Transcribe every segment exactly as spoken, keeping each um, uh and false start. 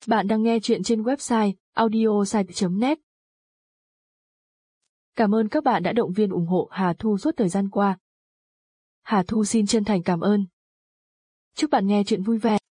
Bạn đang nghe chuyện trên website audiosite chấm net. Cảm ơn các bạn đã động viên ủng hộ Hà Thu suốt thời gian qua. Hà Thu xin chân thành cảm ơn. Chúc bạn nghe chuyện vui vẻ.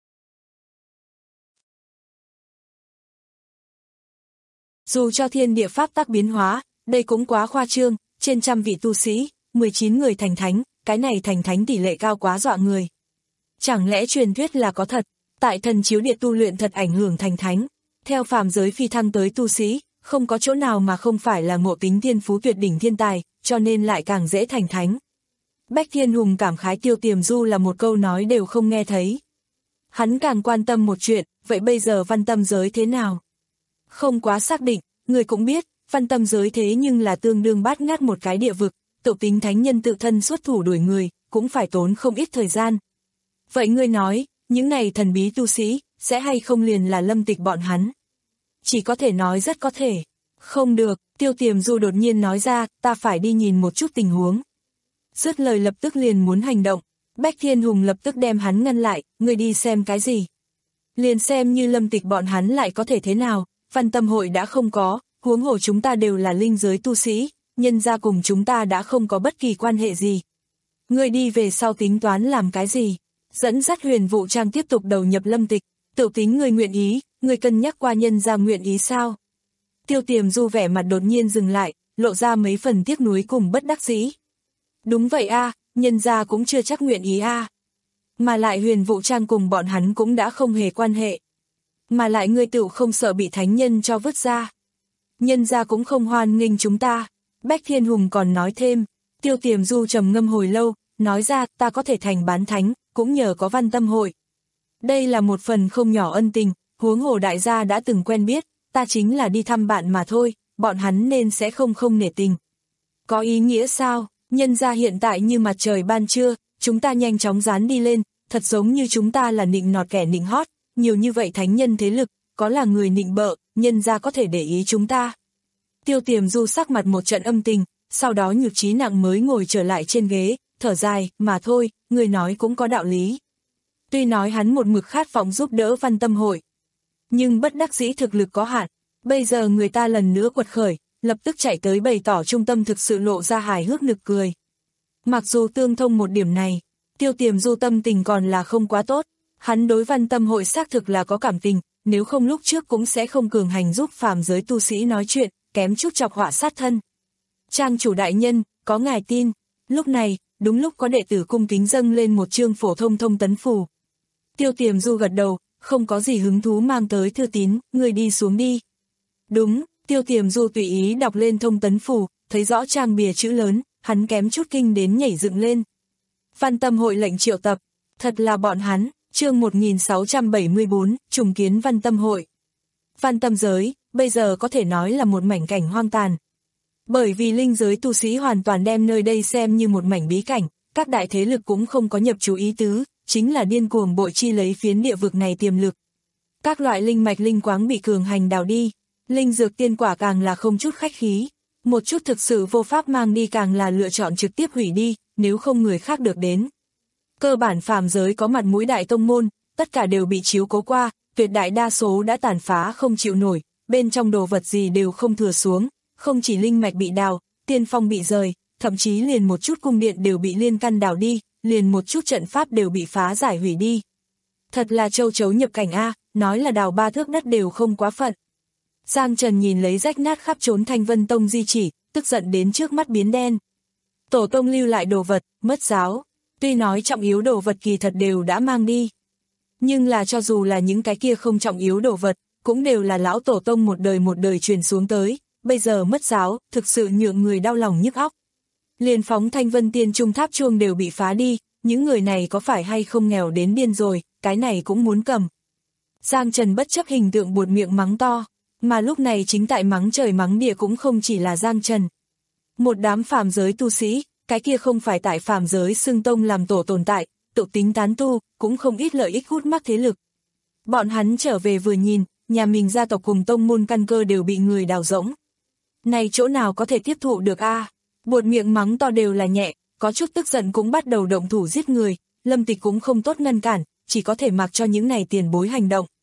Dù cho thiên địa pháp tắc biến hóa, đây cũng quá khoa trương, trên trăm vị tu sĩ, mười chín người thành thánh, cái này thành thánh tỷ lệ cao quá dọa người. Chẳng lẽ truyền thuyết là có thật, tại thần chiếu địa tu luyện thật ảnh hưởng thành thánh, theo phàm giới phi thăng tới tu sĩ, không có chỗ nào mà không phải là ngộ tính thiên phú tuyệt đỉnh thiên tài, cho nên lại càng dễ thành thánh. Bách Thiên Hùng cảm khái Tiêu Tiềm Du là một câu nói đều không nghe thấy. Hắn càng quan tâm một chuyện, vậy bây giờ văn tâm giới thế nào? Không quá xác định, người cũng biết, văn tâm giới thế nhưng là tương đương bát ngát một cái địa vực, tự tính thánh nhân tự thân xuất thủ đuổi người, cũng phải tốn không ít thời gian. Vậy ngươi nói, những này thần bí tu sĩ, sẽ hay không liền là Lâm Tịch bọn hắn? Chỉ có thể nói rất có thể. Không được, Tiêu Tiềm Du đột nhiên nói ra, ta phải đi nhìn một chút tình huống. Dứt lời lập tức liền muốn hành động, Bách Thiên Hùng lập tức đem hắn ngăn lại, ngươi đi xem cái gì? Liền xem như Lâm Tịch bọn hắn lại có thể thế nào, văn tâm hội đã không có, huống hồ chúng ta đều là linh giới tu sĩ, nhân ra cùng chúng ta đã không có bất kỳ quan hệ gì. Ngươi đi về sau tính toán làm cái gì? Dẫn dắt Huyền Vũ Trang tiếp tục đầu nhập Lâm Tịch, tự tính người nguyện ý, người cân nhắc qua nhân ra nguyện ý sao? Tiêu Tiềm Du vẻ mặt đột nhiên dừng lại, lộ ra mấy phần tiếc nuối cùng bất đắc dĩ. Đúng vậy a, à, nhân ra cũng chưa chắc nguyện ý a. À. Mà lại Huyền Vũ Trang cùng bọn hắn cũng đã không hề quan hệ. Mà lại ngươi tự không sợ bị thánh nhân cho vứt ra. Nhân ra cũng không hoan nghênh chúng ta. Bách Thiên Hùng còn nói thêm, Tiêu Tiềm Du trầm ngâm hồi lâu, nói ra ta có thể thành bán thánh, cũng nhờ có văn tâm hội. Đây là một phần không nhỏ ân tình, huống hồ đại gia đã từng quen biết, ta chính là đi thăm bạn mà thôi, bọn hắn nên sẽ không không nể tình. Có ý nghĩa sao, nhân ra hiện tại như mặt trời ban trưa, chúng ta nhanh chóng dán đi lên, thật giống như chúng ta là nịnh nọt kẻ nịnh hót, nhiều như vậy thánh nhân thế lực, có là người nịnh bợ, nhân ra có thể để ý chúng ta. Tiêu Tiềm Du sắc mặt một trận âm tình, sau đó nhược trí nặng mới ngồi trở lại trên ghế, thở dài, mà thôi, người nói cũng có đạo lý. Tuy nói hắn một mực khát vọng giúp đỡ văn tâm hội, nhưng bất đắc dĩ thực lực có hạn, bây giờ người ta lần nữa quật khởi, lập tức chạy tới bày tỏ trung tâm thực sự lộ ra hài hước nực cười. Mặc dù tương thông một điểm này, Tiêu Tiềm Du tâm tình còn là không quá tốt, hắn đối văn tâm hội xác thực là có cảm tình, nếu không lúc trước cũng sẽ không cường hành giúp phàm giới tu sĩ nói chuyện, kém chút chọc họa sát thân. Trang chủ đại nhân, có ngài tin, lúc này, đúng lúc có đệ tử cung kính dâng lên một chương phổ thông thông tấn phù. Tiêu Tiềm Du gật đầu, không có gì hứng thú mang tới thư tín, người đi xuống đi. Đúng, Tiêu Tiềm Du tùy ý đọc lên thông tấn phù, thấy rõ trang bìa chữ lớn, hắn kém chút kinh đến nhảy dựng lên. Văn tâm hội lệnh triệu tập, thật là bọn hắn, chương một nghìn sáu trăm bảy mươi tư, trùng kiến văn tâm hội. Văn tâm giới, bây giờ có thể nói là một mảnh cảnh hoang tàn. Bởi vì linh giới tu sĩ hoàn toàn đem nơi đây xem như một mảnh bí cảnh, các đại thế lực cũng không có nhập chú ý tứ, chính là điên cuồng bội chi lấy phiến địa vực này tiềm lực. Các loại linh mạch linh quáng bị cường hành đào đi, linh dược tiên quả càng là không chút khách khí, một chút thực sự vô pháp mang đi càng là lựa chọn trực tiếp hủy đi, nếu không người khác được đến. Cơ bản phàm giới có mặt mũi đại tông môn, tất cả đều bị chiếu cố qua, tuyệt đại đa số đã tàn phá không chịu nổi, bên trong đồ vật gì đều không thừa xuống, không chỉ linh mạch bị đào, tiên phong bị rời, thậm chí liền một chút cung điện đều bị liên căn đào đi, liền một chút trận pháp đều bị phá giải hủy đi. Thật là châu chấu nhập cảnh a, nói là đào ba thước đất đều không quá phận. Giang Trần nhìn lấy rách nát khắp trốn Thanh Vân Tông di chỉ, tức giận đến trước mắt biến đen. Tổ tông lưu lại đồ vật, mất giáo, tuy nói trọng yếu đồ vật kỳ thật đều đã mang đi. Nhưng là cho dù là những cái kia không trọng yếu đồ vật, cũng đều là lão tổ tông một đời một đời truyền xuống tới, bây giờ mất giáo, thực sự nhượng người đau lòng nhức óc. Liền phóng Thanh Vân Tiên Trung tháp chuông đều bị phá đi, những người này có phải hay không nghèo đến điên rồi, cái này cũng muốn cầm. Giang Trần bất chấp hình tượng buột miệng mắng to, mà lúc này chính tại mắng trời mắng địa cũng không chỉ là Giang Trần. Một đám phàm giới tu sĩ, cái kia không phải tại phàm giới xưng tông làm tổ tồn tại, tự tính tán tu, cũng không ít lợi ích hút mắc thế lực. Bọn hắn trở về vừa nhìn, nhà mình gia tộc cùng tông môn căn cơ đều bị người đào rỗng. Này chỗ nào có thể tiếp thụ được a? À? Buột miệng mắng to đều là nhẹ, có chút tức giận cũng bắt đầu động thủ giết người, Lâm Tịch cũng không tốt ngăn cản, chỉ có thể mặc cho những này tiền bối hành động.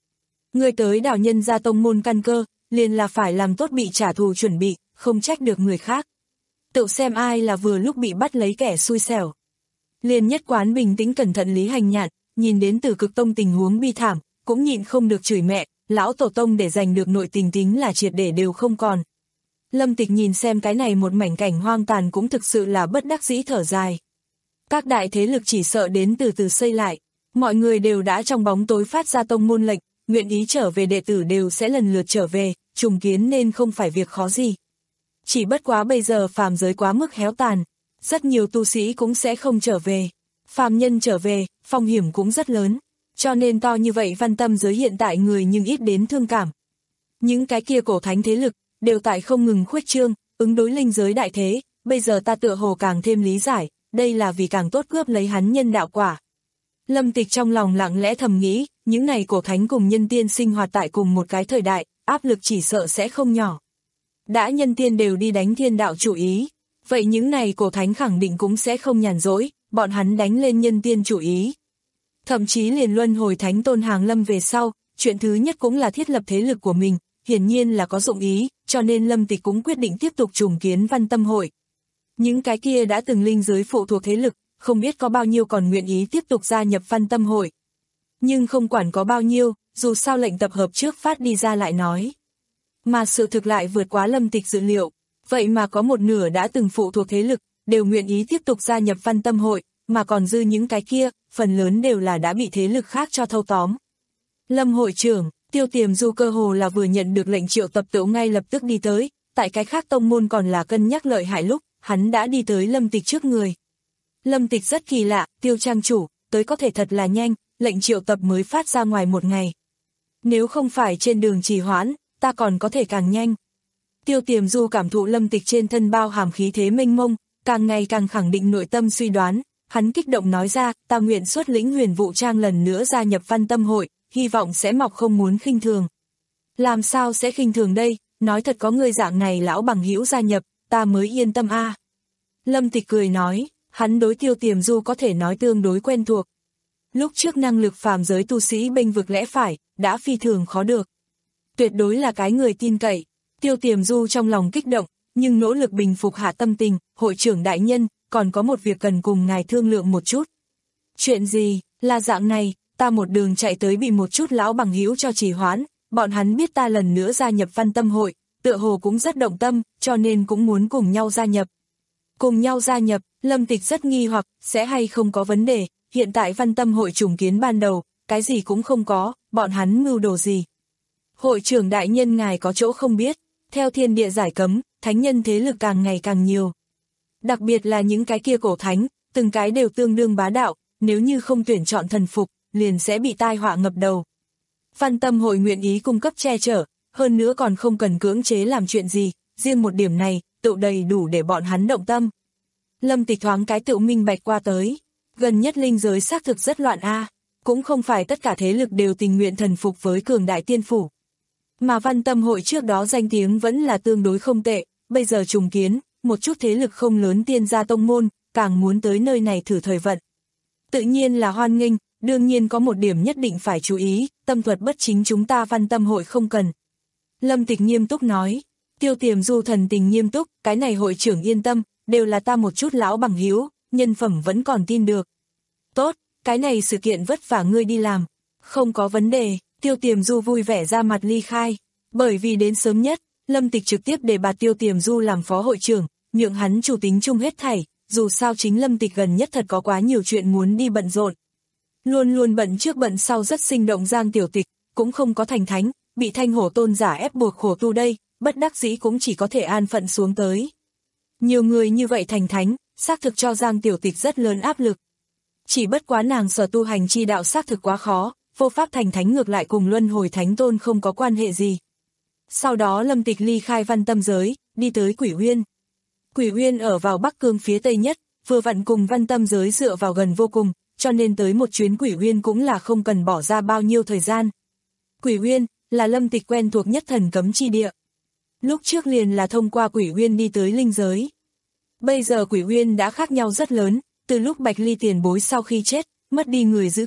Người tới đảo nhân gia tông môn căn cơ, liền là phải làm tốt bị trả thù chuẩn bị, không trách được người khác. Tự xem ai là vừa lúc bị bắt lấy kẻ xui xẻo. Liền nhất quán bình tĩnh cẩn thận Lý Hành Nhạn, nhìn đến Tử Cực Tông tình huống bi thảm, cũng nhịn không được chửi mẹ, lão tổ tông để giành được nội tình tính là triệt để đều không còn. Lâm Tịch nhìn xem cái này một mảnh cảnh hoang tàn cũng thực sự là bất đắc dĩ thở dài. Các đại thế lực chỉ sợ đến từ từ xây lại, mọi người đều đã trong bóng tối phát ra tông môn lệnh, nguyện ý trở về đệ tử đều sẽ lần lượt trở về, trùng kiến nên không phải việc khó gì. Chỉ bất quá bây giờ phàm giới quá mức héo tàn, rất nhiều tu sĩ cũng sẽ không trở về. Phàm nhân trở về, phong hiểm cũng rất lớn, cho nên to như vậy văn tâm giới hiện tại người nhưng ít đến thương cảm. Những cái kia cổ thánh thế lực, đều tại không ngừng khuếch trương, ứng đối linh giới đại thế, bây giờ ta tựa hồ càng thêm lý giải, đây là vì càng tốt cướp lấy hắn nhân đạo quả. Lâm Tịch trong lòng lặng lẽ thầm nghĩ, những này cổ thánh cùng nhân tiên sinh hoạt tại cùng một cái thời đại, áp lực chỉ sợ sẽ không nhỏ. Đã nhân tiên đều đi đánh thiên đạo chủ ý, vậy những này cổ thánh khẳng định cũng sẽ không nhàn rỗi, bọn hắn đánh lên nhân tiên chủ ý. Thậm chí liền luân hồi thánh tôn hàng lâm về sau, chuyện thứ nhất cũng là thiết lập thế lực của mình, hiển nhiên là có dụng ý, cho nên Lâm Tịch cũng quyết định tiếp tục trùng kiến Văn Tâm Hội. Những cái kia đã từng linh giới phụ thuộc thế lực, không biết có bao nhiêu còn nguyện ý tiếp tục gia nhập Văn Tâm Hội. Nhưng không quản có bao nhiêu, dù sao lệnh tập hợp trước phát đi ra lại nói. Mà sự thực lại vượt quá Lâm Tịch dự liệu, vậy mà có một nửa đã từng phụ thuộc thế lực, đều nguyện ý tiếp tục gia nhập Văn Tâm Hội, mà còn dư những cái kia, phần lớn đều là đã bị thế lực khác cho thâu tóm. Lâm hội trưởng, Tiêu Tiềm Du cơ hồ là vừa nhận được lệnh triệu tập tựu ngay lập tức đi tới, tại cái khác tông môn còn là cân nhắc lợi hại lúc, hắn đã đi tới Lâm Tịch trước người. Lâm Tịch rất kỳ lạ, Tiêu trang chủ, tới có thể thật là nhanh, lệnh triệu tập mới phát ra ngoài một ngày. Nếu không phải trên đường trì hoãn, ta còn có thể càng nhanh. Tiêu Tiềm Du cảm thụ Lâm Tịch trên thân bao hàm khí thế mênh mông, càng ngày càng khẳng định nội tâm suy đoán, hắn kích động nói ra, ta nguyện xuất lĩnh Huyền Vũ Trang lần nữa gia nhập Văn Tâm Hội, hy vọng sẽ mọc không muốn khinh thường. Làm sao sẽ khinh thường đây, nói thật có người dạng này lão bằng hữu gia nhập, ta mới yên tâm a. À. Lâm Tịch cười nói, hắn đối Tiêu Tiềm Du có thể nói tương đối quen thuộc. Lúc trước năng lực phàm giới tu sĩ bênh vực lẽ phải, đã phi thường khó được. Tuyệt đối là cái người tin cậy. Tiêu Tiềm Du trong lòng kích động, nhưng nỗ lực bình phục hạ tâm tình, hội trưởng đại nhân, còn có một việc cần cùng ngài thương lượng một chút. Chuyện gì, là dạng này, ta một đường chạy tới bị một chút lão bằng hữu cho trì hoãn, bọn hắn biết ta lần nữa gia nhập Văn Tâm Hội, tựa hồ cũng rất động tâm, cho nên cũng muốn cùng nhau gia nhập. Cùng nhau gia nhập, Lâm Tịch rất nghi hoặc, sẽ hay không có vấn đề, hiện tại Văn Tâm Hội trùng kiến ban đầu, cái gì cũng không có, bọn hắn mưu đồ gì. Hội trưởng đại nhân ngài có chỗ không biết, theo thiên địa giải cấm, thánh nhân thế lực càng ngày càng nhiều. Đặc biệt là những cái kia cổ thánh, từng cái đều tương đương bá đạo, nếu như không tuyển chọn thần phục, liền sẽ bị tai họa ngập đầu. Văn Tâm Hội nguyện ý cung cấp che chở, hơn nữa còn không cần cưỡng chế làm chuyện gì, riêng một điểm này, tự đầy đủ để bọn hắn động tâm. Lâm Tịch thoáng cái tự minh bạch qua tới, gần nhất linh giới xác thực rất loạn a, cũng không phải tất cả thế lực đều tình nguyện thần phục với cường đại tiên phủ. Mà Văn Tâm Hội trước đó danh tiếng vẫn là tương đối không tệ, bây giờ trùng kiến, một chút thế lực không lớn tiên gia tông môn, càng muốn tới nơi này thử thời vận. Tự nhiên là hoan nghênh, đương nhiên có một điểm nhất định phải chú ý, tâm thuật bất chính chúng ta Văn Tâm Hội không cần. Lâm Tịch nghiêm túc nói, Tiêu Tiềm Du thần tình nghiêm túc, cái này hội trưởng yên tâm, đều là ta một chút lão bằng hữu, nhân phẩm vẫn còn tin được. Tốt, cái này sự kiện vất vả ngươi đi làm, không có vấn đề. Tiêu Tiềm Du vui vẻ ra mặt ly khai, bởi vì đến sớm nhất, Lâm Tịch trực tiếp đề bạt Tiêu Tiềm Du làm phó hội trưởng, nhượng hắn chủ tính chung hết thảy, dù sao chính Lâm Tịch gần nhất thật có quá nhiều chuyện muốn đi bận rộn. Luôn luôn bận trước bận sau rất sinh động Giang Tiểu Tịch, cũng không có thành thánh, bị Thanh Hổ tôn giả ép buộc khổ tu đây, bất đắc dĩ cũng chỉ có thể an phận xuống tới. Nhiều người như vậy thành thánh, xác thực cho Giang Tiểu Tịch rất lớn áp lực. Chỉ bất quá nàng sở tu hành chi đạo xác thực quá khó, vô pháp thành thánh ngược lại cùng luân hồi thánh tôn không có quan hệ gì. Sau đó Lâm Tịch ly khai Văn Tâm giới, đi tới Quỷ Uyên. Quỷ Uyên ở vào Bắc Cương phía Tây nhất, vừa vặn cùng Văn Tâm giới dựa vào gần vô cùng, cho nên tới một chuyến Quỷ Uyên cũng là không cần bỏ ra bao nhiêu thời gian. Quỷ Uyên là Lâm Tịch quen thuộc nhất thần cấm chi địa. Lúc trước liền là thông qua Quỷ Uyên đi tới linh giới. Bây giờ Quỷ Uyên đã khác nhau rất lớn, từ lúc Bạch Ly tiền bối sau khi chết, mất đi người giữ cửa,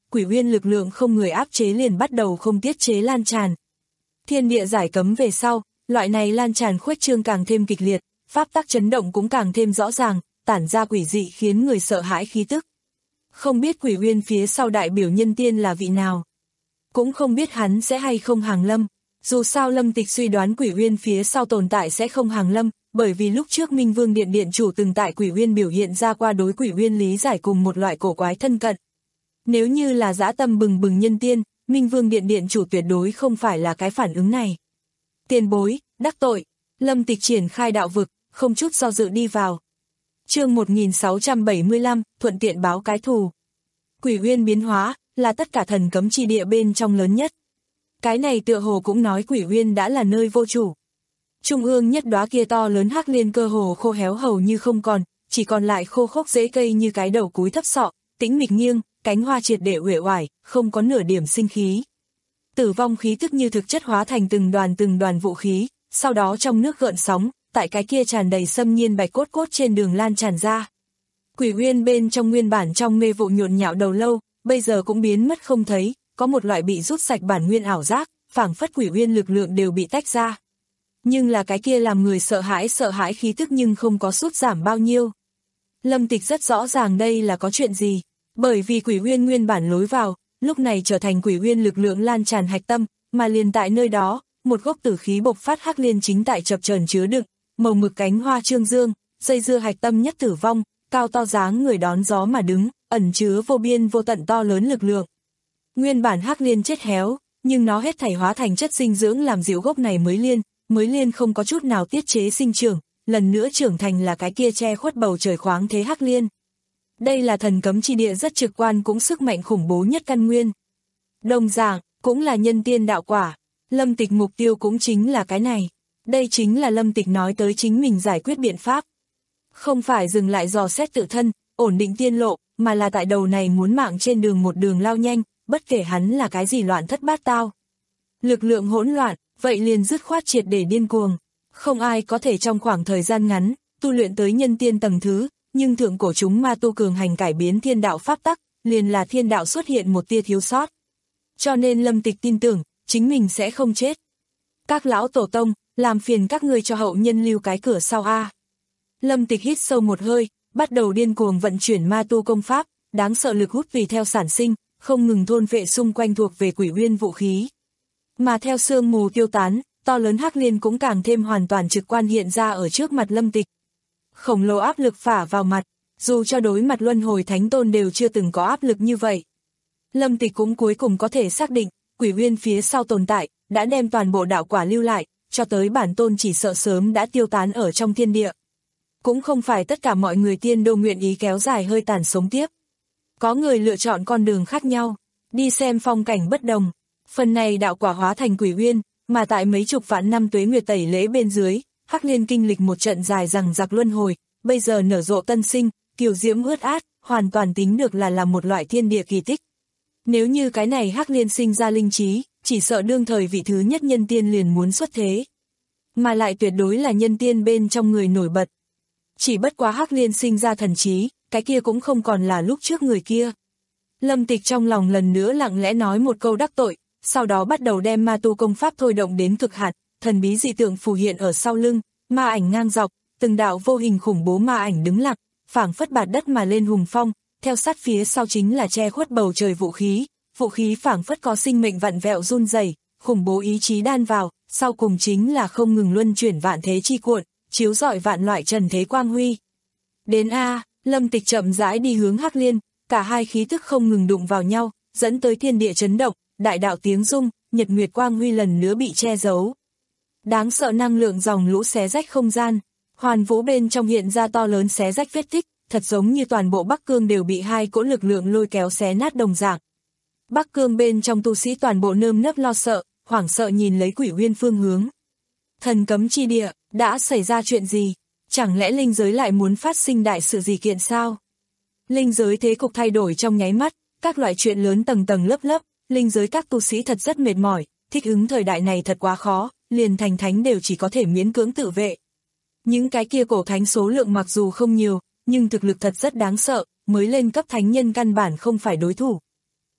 quỷ uyên lực lượng không người áp chế liền bắt đầu không tiết chế lan tràn. Thiên địa giải cấm về sau, loại này lan tràn khuếch trương càng thêm kịch liệt, pháp tắc chấn động cũng càng thêm rõ ràng, tản ra quỷ dị khiến người sợ hãi khí tức. Không biết quỷ uyên phía sau đại biểu nhân tiên là vị nào. Cũng không biết hắn sẽ hay không hàng lâm. Dù sao Lâm Tịch suy đoán quỷ uyên phía sau tồn tại sẽ không hàng lâm, bởi vì lúc trước Minh Vương Điện Điện chủ từng tại quỷ uyên biểu hiện ra qua đối quỷ uyên lý giải cùng một loại cổ quái thân cận. Nếu như là dã tâm bừng bừng nhân tiên, Minh Vương Điện Điện chủ tuyệt đối không phải là cái phản ứng này. Tiền bối, đắc tội, Lâm Tịch triển khai đạo vực, không chút do dự đi vào. Chương một nghìn sáu trăm bảy mươi lăm, thuận tiện báo cái thù. Quỷ uyên biến hóa, là tất cả thần cấm chi địa bên trong lớn nhất. Cái này tựa hồ cũng nói quỷ uyên đã là nơi vô chủ. Trung ương nhất đóa kia to lớn hắc liên cơ hồ khô héo hầu như không còn, chỉ còn lại khô khốc rễ cây như cái đầu cúi thấp sọ, tĩnh mịch nghiêng, cánh hoa triệt để uể oải, không có nửa điểm sinh khí. Tử vong khí tức như thực chất hóa thành từng đoàn từng đoàn vũ khí, sau đó trong nước gợn sóng, tại cái kia tràn đầy xâm nhiên bạch cốt cốt trên đường lan tràn ra. Quỷ uyên bên trong nguyên bản trong mê vụ nhộn nhạo đầu lâu, bây giờ cũng biến mất không thấy, có một loại bị rút sạch bản nguyên ảo giác, phảng phất quỷ uyên lực lượng đều bị tách ra. Nhưng là cái kia làm người sợ hãi sợ hãi khí tức nhưng không có sút giảm bao nhiêu. Lâm Tịch rất rõ ràng đây là có chuyện gì, bởi vì quỷ uyên nguyên bản lối vào, lúc này trở thành quỷ uyên lực lượng lan tràn hạch tâm, mà liền tại nơi đó, một gốc tử khí bộc phát hắc liên chính tại chập chờn chứa đựng, màu mực cánh hoa trương dương, dây dưa hạch tâm nhất tử vong, cao to dáng người đón gió mà đứng, ẩn chứa vô biên vô tận to lớn lực lượng. Nguyên bản hắc liên chết héo, nhưng nó hết thảy hóa thành chất dinh dưỡng làm dịu gốc này mới liên, mới liên không có chút nào tiết chế sinh trưởng, lần nữa trưởng thành là cái kia che khuất bầu trời khoáng thế hắc liên. Đây là thần cấm chi địa rất trực quan cũng sức mạnh khủng bố nhất căn nguyên. Đồng dạng, cũng là nhân tiên đạo quả, Lâm Tịch mục tiêu cũng chính là cái này. Đây chính là Lâm Tịch nói tới chính mình giải quyết biện pháp. Không phải dừng lại dò xét tự thân, ổn định tiên lộ, mà là tại đầu này muốn mạng trên đường một đường lao nhanh, bất kể hắn là cái gì loạn thất bát tao. Lực lượng hỗn loạn, vậy liền dứt khoát triệt để điên cuồng. Không ai có thể trong khoảng thời gian ngắn, tu luyện tới nhân tiên tầng thứ, nhưng thượng cổ chúng ma tu cường hành cải biến thiên đạo pháp tắc, liền là thiên đạo xuất hiện một tia thiếu sót. Cho nên Lâm Tịch tin tưởng, chính mình sẽ không chết. Các lão tổ tông, làm phiền các ngươi cho hậu nhân lưu cái cửa sau a. Lâm Tịch hít sâu một hơi, bắt đầu điên cuồng vận chuyển ma tu công pháp, đáng sợ lực hút vì theo sản sinh, không ngừng thôn vệ xung quanh thuộc về quỷ uyên vũ khí. Mà theo sương mù tiêu tán, to lớn hắc liên cũng càng thêm hoàn toàn trực quan hiện ra ở trước mặt Lâm Tịch. Khổng lồ áp lực phả vào mặt, dù cho đối mặt luân hồi thánh tôn đều chưa từng có áp lực như vậy. Lâm Tịch cũng cuối cùng có thể xác định, quỷ uyên phía sau tồn tại, đã đem toàn bộ đạo quả lưu lại, cho tới bản tôn chỉ sợ sớm đã tiêu tán ở trong thiên địa. Cũng không phải tất cả mọi người tiên đô nguyện ý kéo dài hơi tàn sống tiếp. Có người lựa chọn con đường khác nhau, đi xem phong cảnh bất đồng. Phần này đạo quả hóa thành quỷ uyên, mà tại mấy chục vạn năm tuế nguyệt tẩy lễ bên dưới, hắc liên kinh lịch một trận dài rằng giặc luân hồi, bây giờ nở rộ tân sinh, kiều diễm ướt át, hoàn toàn tính được là là một loại thiên địa kỳ tích. Nếu như cái này hắc liên sinh ra linh trí, chỉ sợ đương thời vị thứ nhất nhân tiên liền muốn xuất thế. Mà lại tuyệt đối là nhân tiên bên trong người nổi bật. Chỉ bất quá hắc liên sinh ra thần trí, cái kia cũng không còn là lúc trước người kia. Lâm Tịch trong lòng lần nữa lặng lẽ nói một câu đắc tội, sau đó bắt đầu đem ma tu công pháp thôi động đến cực hạn, thần bí dị tượng phù hiện ở sau lưng, ma ảnh ngang dọc, từng đạo vô hình khủng bố ma ảnh đứng lặng, phảng phất bạt đất mà lên hùng phong, theo sát phía sau chính là che khuất bầu trời vũ khí, vũ khí phảng phất có sinh mệnh vặn vẹo run rẩy, khủng bố ý chí đan vào, sau cùng chính là không ngừng luân chuyển vạn thế chi cuộn, chiếu rọi vạn loại trần thế quang huy. Đến A, Lâm Tịch chậm rãi đi hướng hắc liên, cả hai khí tức không ngừng đụng vào nhau, dẫn tới thiên địa chấn động, đại đạo tiếng rung, nhật nguyệt quang huy lần nữa bị che giấu. Đáng sợ năng lượng dòng lũ xé rách không gian, hoàn vũ bên trong hiện ra to lớn xé rách vết tích, thật giống như toàn bộ Bắc Cương đều bị hai cỗ lực lượng lôi kéo xé nát đồng dạng. Bắc Cương bên trong tu sĩ toàn bộ nơm nớp lo sợ, hoảng sợ nhìn lấy quỷ uyên phương hướng. Thần cấm chi địa, đã xảy ra chuyện gì? Chẳng lẽ linh giới lại muốn phát sinh đại sự gì kiện sao? Linh giới thế cục thay đổi trong nháy mắt, các loại chuyện lớn tầng tầng lớp lớp, linh giới các tu sĩ thật rất mệt mỏi, thích ứng thời đại này thật quá khó, liền thành thánh đều chỉ có thể miễn cưỡng tự vệ. Những cái kia cổ thánh số lượng mặc dù không nhiều, nhưng thực lực thật rất đáng sợ, mới lên cấp thánh nhân căn bản không phải đối thủ.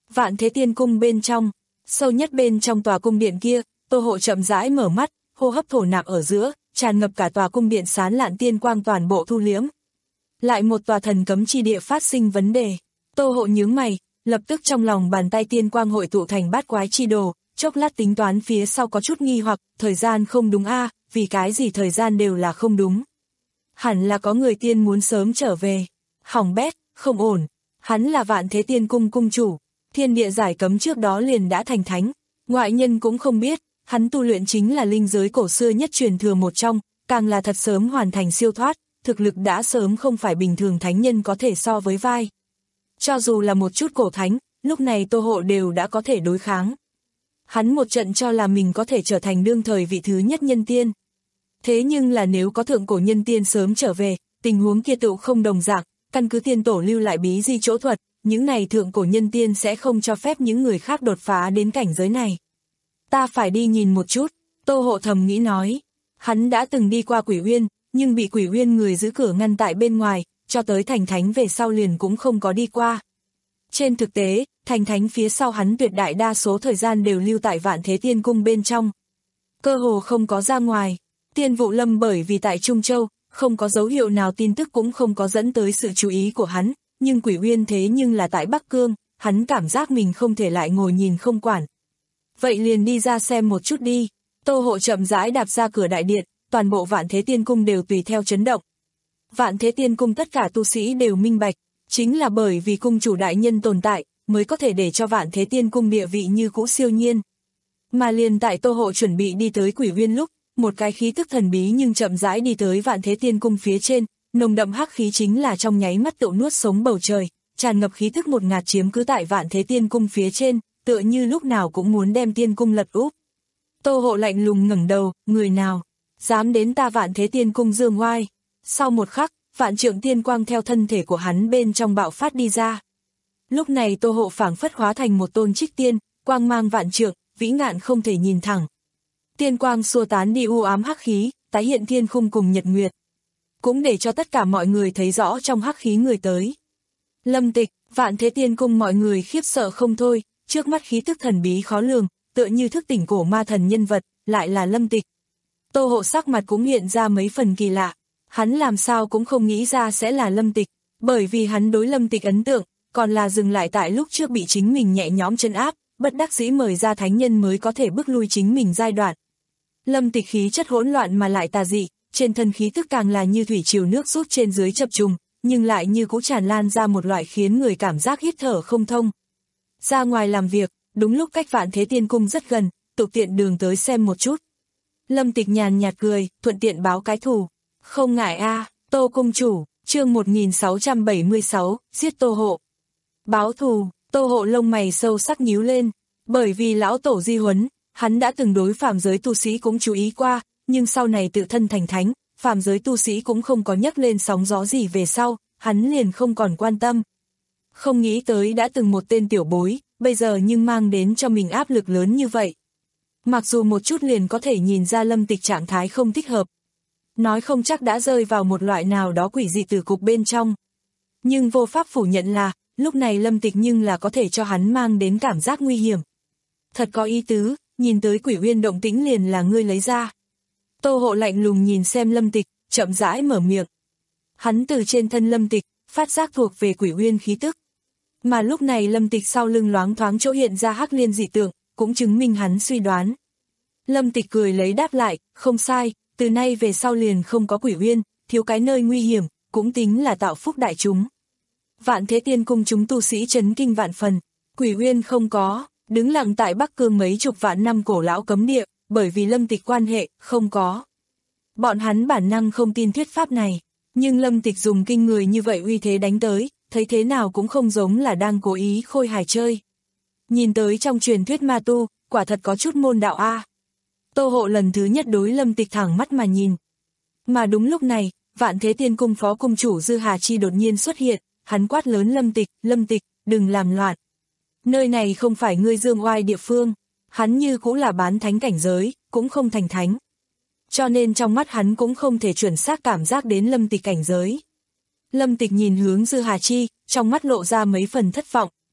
Vạn Thế Tiên Cung bên trong, sâu nhất bên trong tòa cung điện kia, Tô Hộ chậm rãi mở mắt, hô hấp thổ nạp ở giữa, tràn ngập cả tòa cung điện sán lạn tiên quang toàn bộ thu liễm. Lại một tòa thần cấm chi địa phát sinh vấn đề. Tô Hộ nhướng mày, lập tức trong lòng bàn tay tiên quang hội tụ thành bát quái chi đồ, chốc lát tính toán phía sau có chút nghi hoặc, thời gian không đúng a, vì cái gì thời gian đều là không đúng. Hẳn là có người tiên muốn sớm trở về. Hỏng bét, không ổn. Hắn là Vạn Thế Tiên Cung cung chủ, thiên địa giải cấm trước đó liền đã thành thánh, ngoại nhân cũng không biết, hắn tu luyện chính là linh giới cổ xưa nhất truyền thừa một trong, càng là thật sớm hoàn thành siêu thoát, thực lực đã sớm không phải bình thường thánh nhân có thể so với vai. Cho dù là một chút cổ thánh, lúc này Tô Hộ đều đã có thể đối kháng. Hắn một trận cho là mình có thể trở thành đương thời vị thứ nhất nhân tiên. Thế nhưng là nếu có thượng cổ nhân tiên sớm trở về, tình huống kia tựu không đồng dạng, căn cứ tiên tổ lưu lại bí di chỗ thuật, những này thượng cổ nhân tiên sẽ không cho phép những người khác đột phá đến cảnh giới này. Ta phải đi nhìn một chút, Tô Hộ thầm nghĩ nói. Hắn đã từng đi qua Quỷ Uyên, nhưng bị Quỷ Uyên người giữ cửa ngăn tại bên ngoài, cho tới thành thánh về sau liền cũng không có đi qua. Trên thực tế, thành thánh phía sau hắn tuyệt đại đa số thời gian đều lưu tại Vạn Thế Tiên Cung bên trong. Cơ hồ không có ra ngoài. Tiên Vụ Lâm bởi vì tại Trung Châu, không có dấu hiệu nào tin tức cũng không có dẫn tới sự chú ý của hắn, nhưng Quỷ Uyên thế nhưng là tại Bắc Cương, hắn cảm giác mình không thể lại ngồi nhìn không quản. Vậy liền đi ra xem một chút đi. Tô Hộ chậm rãi đạp ra cửa đại điện, toàn bộ Vạn Thế Tiên Cung đều tùy theo chấn động. Vạn Thế Tiên Cung tất cả tu sĩ đều minh bạch, chính là bởi vì cung chủ đại nhân tồn tại, mới có thể để cho Vạn Thế Tiên Cung địa vị như cũ siêu nhiên. Mà liền tại Tô Hộ chuẩn bị đi tới Quỷ Uyên lúc, một cái khí tức thần bí nhưng chậm rãi đi tới Vạn Thế Tiên Cung phía trên, nồng đậm hắc khí chính là trong nháy mắt tựu nuốt sống bầu trời, tràn ngập khí tức một ngạt chiếm cứ tại Vạn Thế Tiên Cung phía trên, tựa như lúc nào cũng muốn đem tiên cung lật úp. Tô Hộ lạnh lùng ngẩng đầu, người nào dám đến ta Vạn Thế Tiên Cung dương oai? Sau một khắc, vạn trượng tiên quang theo thân thể của hắn bên trong bạo phát đi ra. Lúc này Tô Hộ phảng phất hóa thành một tôn trích tiên, quang mang vạn trượng, vĩ ngạn không thể nhìn thẳng. Tiên quang xua tán đi u ám hắc khí, tái hiện thiên khung cùng nhật nguyệt. Cũng để cho tất cả mọi người thấy rõ trong hắc khí người tới. Lâm Tịch, Vạn Thế Tiên Cung mọi người khiếp sợ không thôi, trước mắt khí tức thần bí khó lường, tựa như thức tỉnh cổ ma thần nhân vật, lại là Lâm Tịch. Tô Hộ sắc mặt cũng hiện ra mấy phần kỳ lạ, hắn làm sao cũng không nghĩ ra sẽ là Lâm Tịch, bởi vì hắn đối Lâm Tịch ấn tượng, còn là dừng lại tại lúc trước bị chính mình nhẹ nhõm chân áp, bất đắc dĩ mời ra thánh nhân mới có thể bước lui chính mình giai đoạn. Lâm Tịch khí chất hỗn loạn mà lại tà dị, trên thân khí tức càng là như thủy triều nước rút trên dưới chập trùng, nhưng lại như cũ tràn lan ra một loại khiến người cảm giác hít thở không thông. Ra ngoài làm việc, đúng lúc cách Vạn Thế Tiên Cung rất gần, tục tiện đường tới xem một chút. Lâm Tịch nhàn nhạt cười, thuận tiện báo cái thù. Không ngại a, à, Tô Cung Chủ, chương một nghìn sáu trăm bảy mươi sáu, giết Tô Hộ. Báo thù, Tô Hộ lông mày sâu sắc nhíu lên, bởi vì lão tổ di huấn, hắn đã từng đối phàm giới tu sĩ cũng chú ý qua, nhưng sau này tự thân thành thánh, phàm giới tu sĩ cũng không có nhắc lên sóng gió gì về sau, hắn liền không còn quan tâm. Không nghĩ tới đã từng một tên tiểu bối, bây giờ nhưng mang đến cho mình áp lực lớn như vậy. Mặc dù một chút liền có thể nhìn ra Lâm Tịch trạng thái không thích hợp. Nói không chắc đã rơi vào một loại nào đó quỷ dị tử cục bên trong. Nhưng vô pháp phủ nhận là, lúc này Lâm Tịch nhưng là có thể cho hắn mang đến cảm giác nguy hiểm. Thật có ý tứ, nhìn tới Quỷ Uyên động tĩnh liền là ngươi lấy ra. Tô Hộ lạnh lùng nhìn xem Lâm Tịch, chậm rãi mở miệng. Hắn từ trên thân Lâm Tịch, phát giác thuộc về Quỷ Uyên khí tức. Mà lúc này Lâm Tịch sau lưng loáng thoáng chỗ hiện ra hắc liên dị tượng, cũng chứng minh hắn suy đoán. Lâm Tịch cười lấy đáp lại, không sai, từ nay về sau liền không có Quỷ Uyên, thiếu cái nơi nguy hiểm, cũng tính là tạo phúc đại chúng. Vạn Thế Tiên Cung chúng tu sĩ chấn kinh vạn phần, Quỷ Uyên không có, đứng lặng tại Bắc Cương mấy chục vạn năm cổ lão cấm địa, bởi vì Lâm Tịch quan hệ, không có. Bọn hắn bản năng không tin thuyết pháp này, nhưng Lâm Tịch dùng kinh người như vậy uy thế đánh tới, thấy thế nào cũng không giống là đang cố ý khôi hài chơi. Nhìn tới trong truyền thuyết ma tu, quả thật có chút môn đạo a. Tô Hộ lần thứ nhất đối Lâm Tịch thẳng mắt mà nhìn. Mà đúng lúc này, Vạn Thế Tiên Cung phó cung chủ Dư Hà Chi đột nhiên xuất hiện, hắn quát lớn Lâm Tịch, Lâm Tịch, đừng làm loạn. Nơi này không phải ngươi dương oai địa phương, hắn như cũng là bán thánh cảnh giới, cũng không thành thánh. Cho nên trong mắt hắn cũng không thể chuẩn xác cảm giác đến Lâm Tịch cảnh giới. Lâm Tịch nhìn hướng Dư Hà Chi, trong mắt lộ ra mấy phần thất vọng.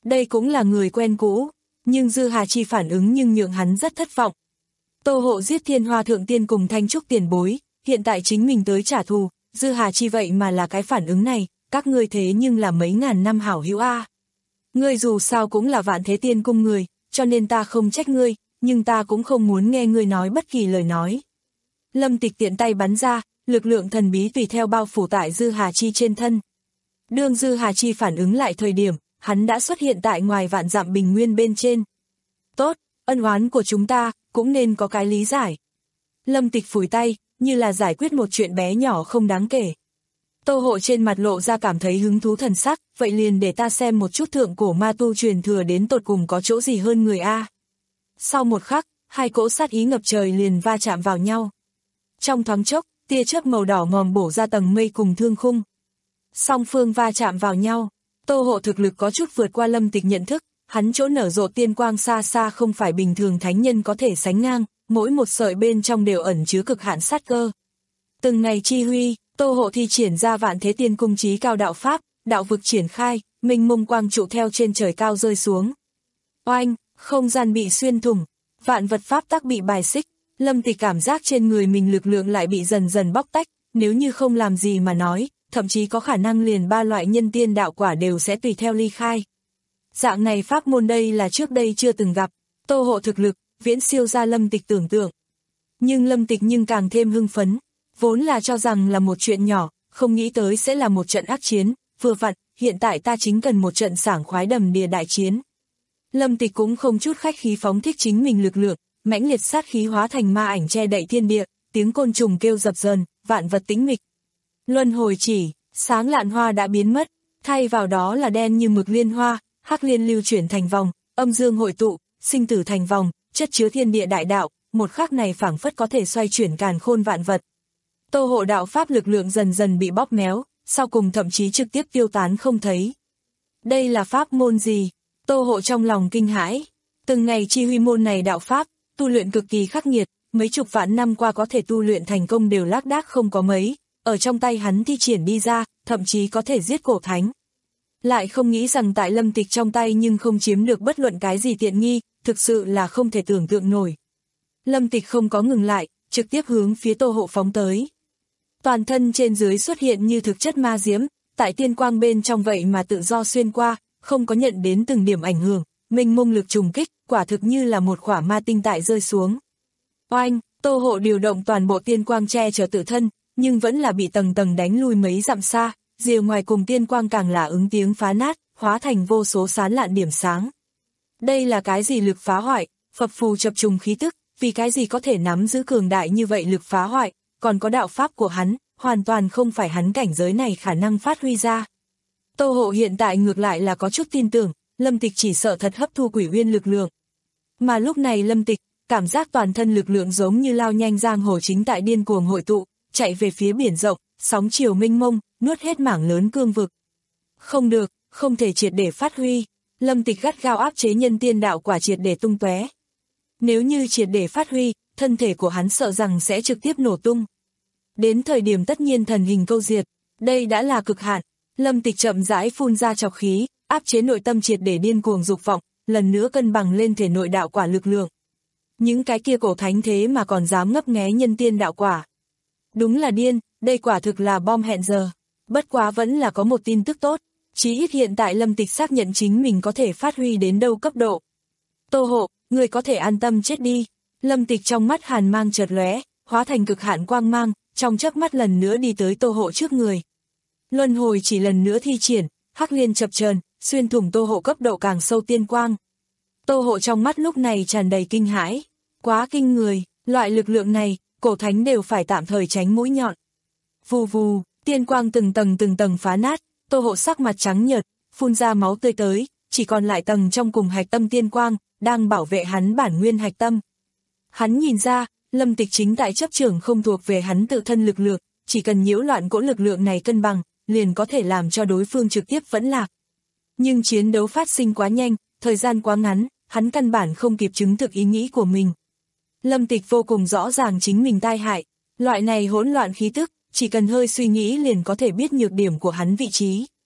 Đây cũng là người quen cũ, nhưng Dư Hà Chi phản ứng nhưng nhượng hắn rất thất vọng. Tô Hộ giết Thiên Hoa Thượng Tiên cùng Thanh Trúc tiền bối, hiện tại chính mình tới trả thù, Dư Hà Chi vậy mà là cái phản ứng này, các ngươi thế nhưng là mấy ngàn năm hảo hữu a. Ngươi dù sao cũng là Vạn Thế Tiên cung người, cho nên ta không trách ngươi, nhưng ta cũng không muốn nghe ngươi nói bất kỳ lời nói. Lâm Tịch tiện tay bắn ra, lực lượng thần bí tùy theo bao phủ tại Dư Hà Chi trên thân. Đương Dư Hà Chi phản ứng lại thời điểm, hắn đã xuất hiện tại ngoài vạn dặm bình nguyên bên trên. Tốt, ân oán của chúng ta, cũng nên có cái lý giải. Lâm Tịch phủi tay, như là giải quyết một chuyện bé nhỏ không đáng kể. Tô Hộ trên mặt lộ ra cảm thấy hứng thú thần sắc, vậy liền để ta xem một chút thượng cổ ma tu truyền thừa đến tột cùng có chỗ gì hơn người a. Sau một khắc, hai cỗ sát ý ngập trời liền va chạm vào nhau. Trong thoáng chốc, tia chớp màu đỏ ngòm bổ ra tầng mây cùng thương khung. Song phương va chạm vào nhau, Tô Hộ thực lực có chút vượt qua Lâm Tịch nhận thức, hắn chỗ nở rộ tiên quang xa xa không phải bình thường thánh nhân có thể sánh ngang, mỗi một sợi bên trong đều ẩn chứa cực hạn sát cơ. Từng ngày chi huy, Tô Hộ thi triển ra Vạn Thế Tiên cung chí cao đạo pháp, đạo vực triển khai, mênh mông quang trụ theo trên trời cao rơi xuống. Oanh, không gian bị xuyên thủng, vạn vật pháp tắc bị bài xích, Lâm Tịch cảm giác trên người mình lực lượng lại bị dần dần bóc tách, nếu như không làm gì mà nói, thậm chí có khả năng liền ba loại nhân tiên đạo quả đều sẽ tùy theo ly khai. Dạng này pháp môn đây là trước đây chưa từng gặp, Tô Hộ thực lực, viễn siêu ra Lâm Tịch tưởng tượng. Nhưng Lâm Tịch nhưng càng thêm hưng phấn, vốn là cho rằng là một chuyện nhỏ, không nghĩ tới sẽ là một trận ác chiến, vừa vặn, hiện tại ta chính cần một trận sảng khoái đầm đìa đại chiến. Lâm Tịch cũng không chút khách khí phóng thích chính mình lực lượng, mãnh liệt sát khí hóa thành ma ảnh che đậy thiên địa, tiếng côn trùng kêu dập dờn, vạn vật tĩnh mịch. Luân hồi chỉ, sáng lạn hoa đã biến mất, thay vào đó là đen như mực liên hoa, hắc liên lưu chuyển thành vòng, âm dương hội tụ, sinh tử thành vòng, chất chứa thiên địa đại đạo, một khắc này phảng phất có thể xoay chuyển càn khôn vạn vật. Tô Hộ đạo pháp lực lượng dần dần bị bóp méo, sau cùng thậm chí trực tiếp tiêu tán không thấy. Đây là pháp môn gì? Tô Hộ trong lòng kinh hãi. Từng ngày chi huy môn này đạo pháp, tu luyện cực kỳ khắc nghiệt, mấy chục vạn năm qua có thể tu luyện thành công đều lác đác không có mấy, ở trong tay hắn thi triển đi ra, thậm chí có thể giết cổ thánh. Lại không nghĩ rằng tại Lâm Tịch trong tay nhưng không chiếm được bất luận cái gì tiện nghi, thực sự là không thể tưởng tượng nổi. Lâm Tịch không có ngừng lại, trực tiếp hướng phía Tô Hộ phóng tới. Toàn thân trên dưới xuất hiện như thực chất ma diễm, tại tiên quang bên trong vậy mà tự do xuyên qua, không có nhận đến từng điểm ảnh hưởng, mênh mông lực trùng kích, quả thực như là một quả ma tinh tại rơi xuống. Oanh, Tô Hộ điều động toàn bộ tiên quang che chở tự thân, nhưng vẫn là bị tầng tầng đánh lui mấy dặm xa, rìa ngoài cùng tiên quang càng là ứng tiếng phá nát, hóa thành vô số sán lạn điểm sáng. Đây là cái gì lực phá hoại, phập phù chập trùng khí tức, vì cái gì có thể nắm giữ cường đại như vậy lực phá hoại, còn có đạo pháp của hắn, hoàn toàn không phải hắn cảnh giới này khả năng phát huy ra. Tô Hộ hiện tại ngược lại là có chút tin tưởng, Lâm Tịch chỉ sợ thật hấp thu Quỷ Uyên lực lượng. Mà lúc này Lâm Tịch, cảm giác toàn thân lực lượng giống như lao nhanh giang hồ chính tại điên cuồng hội tụ, chạy về phía biển rộng, sóng chiều mênh mông, nuốt hết mảng lớn cương vực. Không được, không thể triệt để phát huy, Lâm Tịch gắt gao áp chế nhân tiên đạo quả triệt để tung tóe. Nếu như triệt để phát huy, thân thể của hắn sợ rằng sẽ trực tiếp nổ tung. Đến thời điểm tất nhiên thần hình câu diệt, đây đã là cực hạn. Lâm Tịch chậm rãi phun ra trọc khí, áp chế nội tâm triệt để điên cuồng dục vọng, lần nữa cân bằng lên thể nội đạo quả lực lượng. Những cái kia cổ thánh thế mà còn dám ngấp nghé nhân tiên đạo quả. Đúng là điên, đây quả thực là bom hẹn giờ. Bất quá vẫn là có một tin tức tốt, chí ít hiện tại Lâm Tịch xác nhận chính mình có thể phát huy đến đâu cấp độ. Tô Hộ, người có thể an tâm chết đi. Lâm Tịch trong mắt hàn mang chợt lóe, hóa thành cực hạn quang mang, trong chớp mắt lần nữa đi tới Tô Hộ trước người. Luân hồi chỉ lần nữa thi triển, hắc liên chập chờn, xuyên thủng Tô Hộ cấp độ càng sâu tiên quang. Tô Hộ trong mắt lúc này tràn đầy kinh hãi, quá kinh người, loại lực lượng này, cổ thánh đều phải tạm thời tránh mũi nhọn. Vù vù, tiên quang từng tầng từng tầng phá nát, Tô Hộ sắc mặt trắng nhợt, phun ra máu tươi tới, chỉ còn lại tầng trong cùng hạch tâm tiên quang, đang bảo vệ hắn bản nguyên hạch tâm. Hắn nhìn ra, Lâm Tịch chính tại chấp trưởng không thuộc về hắn tự thân lực lượng, chỉ cần nhiễu loạn cỗ lực lượng này cân bằng, liền có thể làm cho đối phương trực tiếp vẫn lạc. Nhưng chiến đấu phát sinh quá nhanh, thời gian quá ngắn, hắn căn bản không kịp chứng thực ý nghĩ của mình. Lâm Tịch vô cùng rõ ràng chính mình tai hại, loại này hỗn loạn khí tức, chỉ cần hơi suy nghĩ liền có thể biết nhược điểm của hắn vị trí.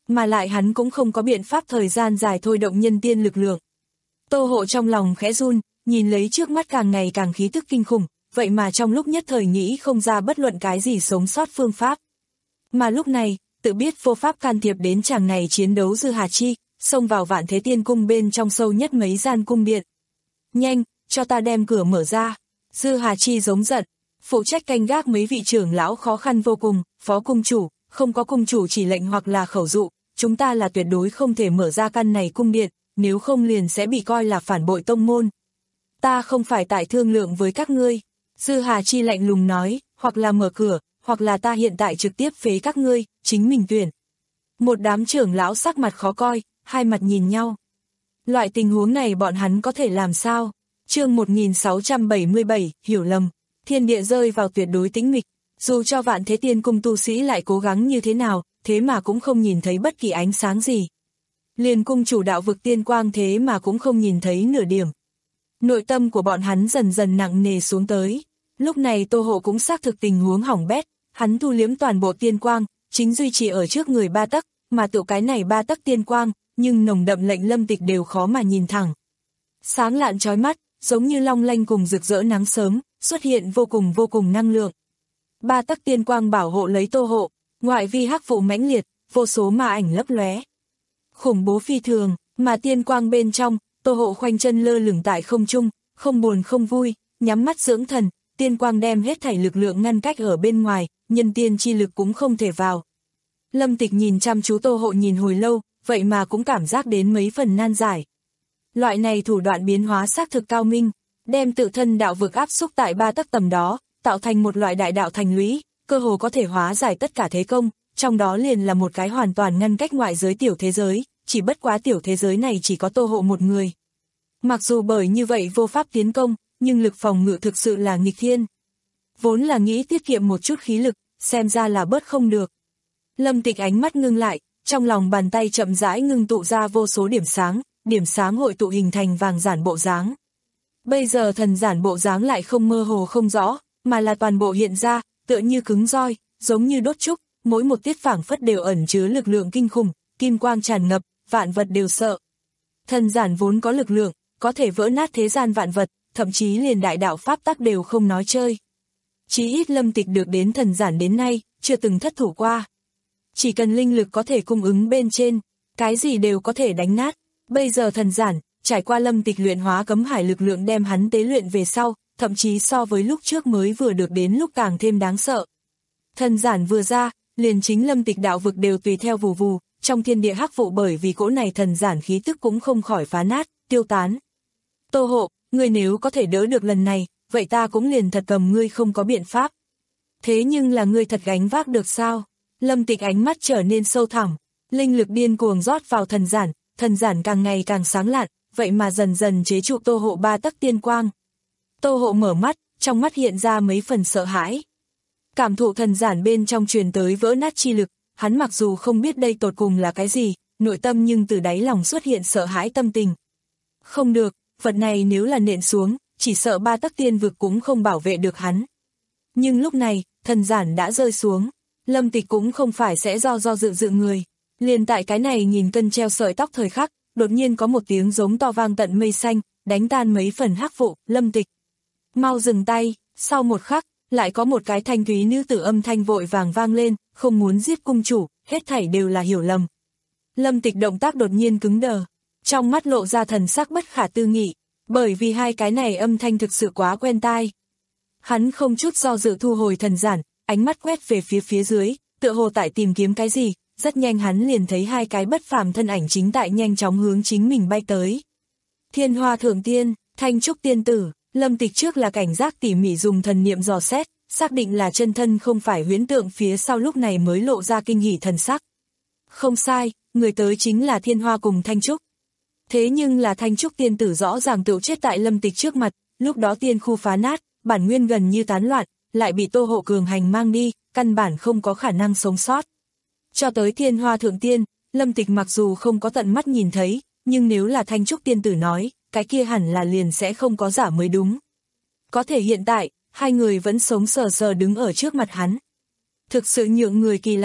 mà lại hắn cũng không có biện pháp thời gian dài thôi động nhân tiên lực lượng. Tô Hộ trong lòng khẽ run, nhìn lấy trước mắt càng ngày càng khí tức kinh khủng, vậy mà trong lúc nhất thời nghĩ không ra bất luận cái gì sống sót phương pháp. Mà lúc này, tự biết vô pháp can thiệp đến chàng này chiến đấu Dư Hà Chi, xông vào Vạn Thế Tiên Cung bên trong sâu nhất mấy gian cung điện. Nhanh, cho ta đem cửa mở ra. Dư Hà Chi giống giận, phụ trách canh gác mấy vị trưởng lão khó khăn vô cùng, phó cung chủ, không có cung chủ chỉ lệnh hoặc là khẩu dụ, chúng ta là tuyệt đối không thể mở ra căn này cung điện, nếu không liền sẽ bị coi là phản bội tông môn. Ta không phải tại thương lượng với các ngươi. Dư Hà Chi lạnh lùng nói, hoặc là mở cửa, hoặc là ta hiện tại trực tiếp phế các ngươi, chính mình tuyển. Một đám trưởng lão sắc mặt khó coi, hai mặt nhìn nhau. Loại tình huống này bọn hắn có thể làm sao? Chương một nghìn sáu trăm bảy mươi bảy, hiểu lầm. Thiên địa rơi vào tuyệt đối tĩnh mịch, dù cho Vạn Thế Tiên Cung tu sĩ lại cố gắng như thế nào, thế mà cũng không nhìn thấy bất kỳ ánh sáng gì. Liền cung chủ đạo vực tiên quang thế mà cũng không nhìn thấy nửa điểm. Nội tâm của bọn hắn dần dần nặng nề xuống tới. Lúc này Tô Hộ cũng xác thực tình huống hỏng bét, hắn thu liếm toàn bộ tiên quang, chính duy trì ở trước người ba tấc, mà tự cái này ba tấc tiên quang, nhưng nồng đậm lệnh Lâm Tịch đều khó mà nhìn thẳng. Sáng lạn chói mắt, giống như long lanh cùng rực rỡ nắng sớm, xuất hiện vô cùng vô cùng năng lượng. Ba tấc tiên quang bảo hộ lấy Tô Hộ, ngoại vi hắc vụ mãnh liệt, vô số ma ảnh lấp lóe. Khủng bố phi thường, mà tiên quang bên trong, Tô Hộ khoanh chân lơ lửng tại không trung, không buồn không vui, nhắm mắt dưỡng thần, tiên quang đem hết thảy lực lượng ngăn cách ở bên ngoài, nhân tiên chi lực cũng không thể vào. Lâm Tịch nhìn chăm chú Tô Hộ nhìn hồi lâu, vậy mà cũng cảm giác đến mấy phần nan giải. Loại này thủ đoạn biến hóa xác thực cao minh, đem tự thân đạo vực áp xúc tại ba tấc tầm đó, tạo thành một loại đại đạo thành lũy, cơ hồ có thể hóa giải tất cả thế công, trong đó liền là một cái hoàn toàn ngăn cách ngoại giới tiểu thế giới, chỉ bất quá tiểu thế giới này chỉ có Tô Hộ một người. Mặc dù bởi như vậy vô pháp tiến công, nhưng lực phòng ngự thực sự là nghịch thiên. Vốn là nghĩ tiết kiệm một chút khí lực, xem ra là bớt không được. Lâm Tịch ánh mắt ngưng lại, trong lòng bàn tay chậm rãi ngưng tụ ra vô số điểm sáng, điểm sáng hội tụ hình thành vàng giản bộ dáng. Bây giờ thần giản bộ dáng lại không mơ hồ không rõ, mà là toàn bộ hiện ra, tựa như cứng roi, giống như đốt trúc, mỗi một tiết phảng phất đều ẩn chứa lực lượng kinh khủng, kim quang tràn ngập, vạn vật đều sợ. Thần giản vốn có lực lượng, có thể vỡ nát thế gian vạn vật, thậm chí liền đại đạo pháp tắc đều không nói chơi. Chí ít Lâm Tịch được đến thần giản đến nay, chưa từng thất thủ qua. Chỉ cần linh lực có thể cung ứng bên trên, cái gì đều có thể đánh nát. Bây giờ thần giản, trải qua Lâm Tịch luyện hóa cấm hải lực lượng đem hắn tế luyện về sau, thậm chí so với lúc trước mới vừa được đến lúc càng thêm đáng sợ. Thần giản vừa ra, liền chính Lâm Tịch đạo vực đều tùy theo vù vù, trong thiên địa hắc vụ bởi vì cỗ này thần giản khí tức cũng không khỏi phá nát, tiêu tán. Tô Hộ, ngươi nếu có thể đỡ được lần này, vậy ta cũng liền thật cầm ngươi không có biện pháp. Thế nhưng là ngươi thật gánh vác được sao? Lâm Tịch ánh mắt trở nên sâu thẳm, linh lực điên cuồng rót vào thần giản, thần giản càng ngày càng sáng lạn, vậy mà dần dần chế trụ Tô Hộ ba tấc tiên quang. Tô Hộ mở mắt, trong mắt hiện ra mấy phần sợ hãi. Cảm thụ thần giản bên trong truyền tới vỡ nát chi lực, hắn mặc dù không biết đây tột cùng là cái gì, nội tâm nhưng từ đáy lòng xuất hiện sợ hãi tâm tình. Không được, vật này nếu là nện xuống, chỉ sợ ba tấc tiên vực cũng không bảo vệ được hắn. Nhưng lúc này, thần giản đã rơi xuống, Lâm Tịch cũng không phải sẽ do do dự dự người. Liền tại cái này nghìn cân treo sợi tóc thời khắc, đột nhiên có một tiếng giống to vang tận mây xanh, đánh tan mấy phần hắc vụ, Lâm Tịch. Mau dừng tay, sau một khắc, lại có một cái thanh thúy nữ tử âm thanh vội vàng vang lên, không muốn giết cung chủ, hết thảy đều là hiểu lầm. Lâm Tịch động tác đột nhiên cứng đờ, trong mắt lộ ra thần sắc bất khả tư nghị, bởi vì hai cái này âm thanh thực sự quá quen tai. Hắn không chút do dự thu hồi thần giản, ánh mắt quét về phía phía dưới, tựa hồ tại tìm kiếm cái gì, rất nhanh hắn liền thấy hai cái bất phàm thân ảnh chính tại nhanh chóng hướng chính mình bay tới. Thiên Hoa Thượng Tiên, Thanh Trúc Tiên Tử. Lâm Tịch trước là cảnh giác tỉ mỉ dùng thần niệm dò xét, xác định là chân thân không phải huyễn tượng phía sau lúc này mới lộ ra kinh hỉ thần sắc. Không sai, người tới chính là Thiên Hoa cùng Thanh Trúc. Thế nhưng là Thanh Trúc tiên tử rõ ràng tự chết tại Lâm Tịch trước mặt, lúc đó tiên khu phá nát, bản nguyên gần như tán loạn, lại bị Tô Hộ cường hành mang đi, căn bản không có khả năng sống sót. Cho tới Thiên Hoa Thượng Tiên, Lâm Tịch mặc dù không có tận mắt nhìn thấy, nhưng nếu là Thanh Trúc tiên tử nói, cái kia hẳn là liền sẽ không có giả mới đúng. Có thể hiện tại, hai người vẫn sống sờ sờ đứng ở trước mặt hắn. Thực sự nhượng người kỳ lạ,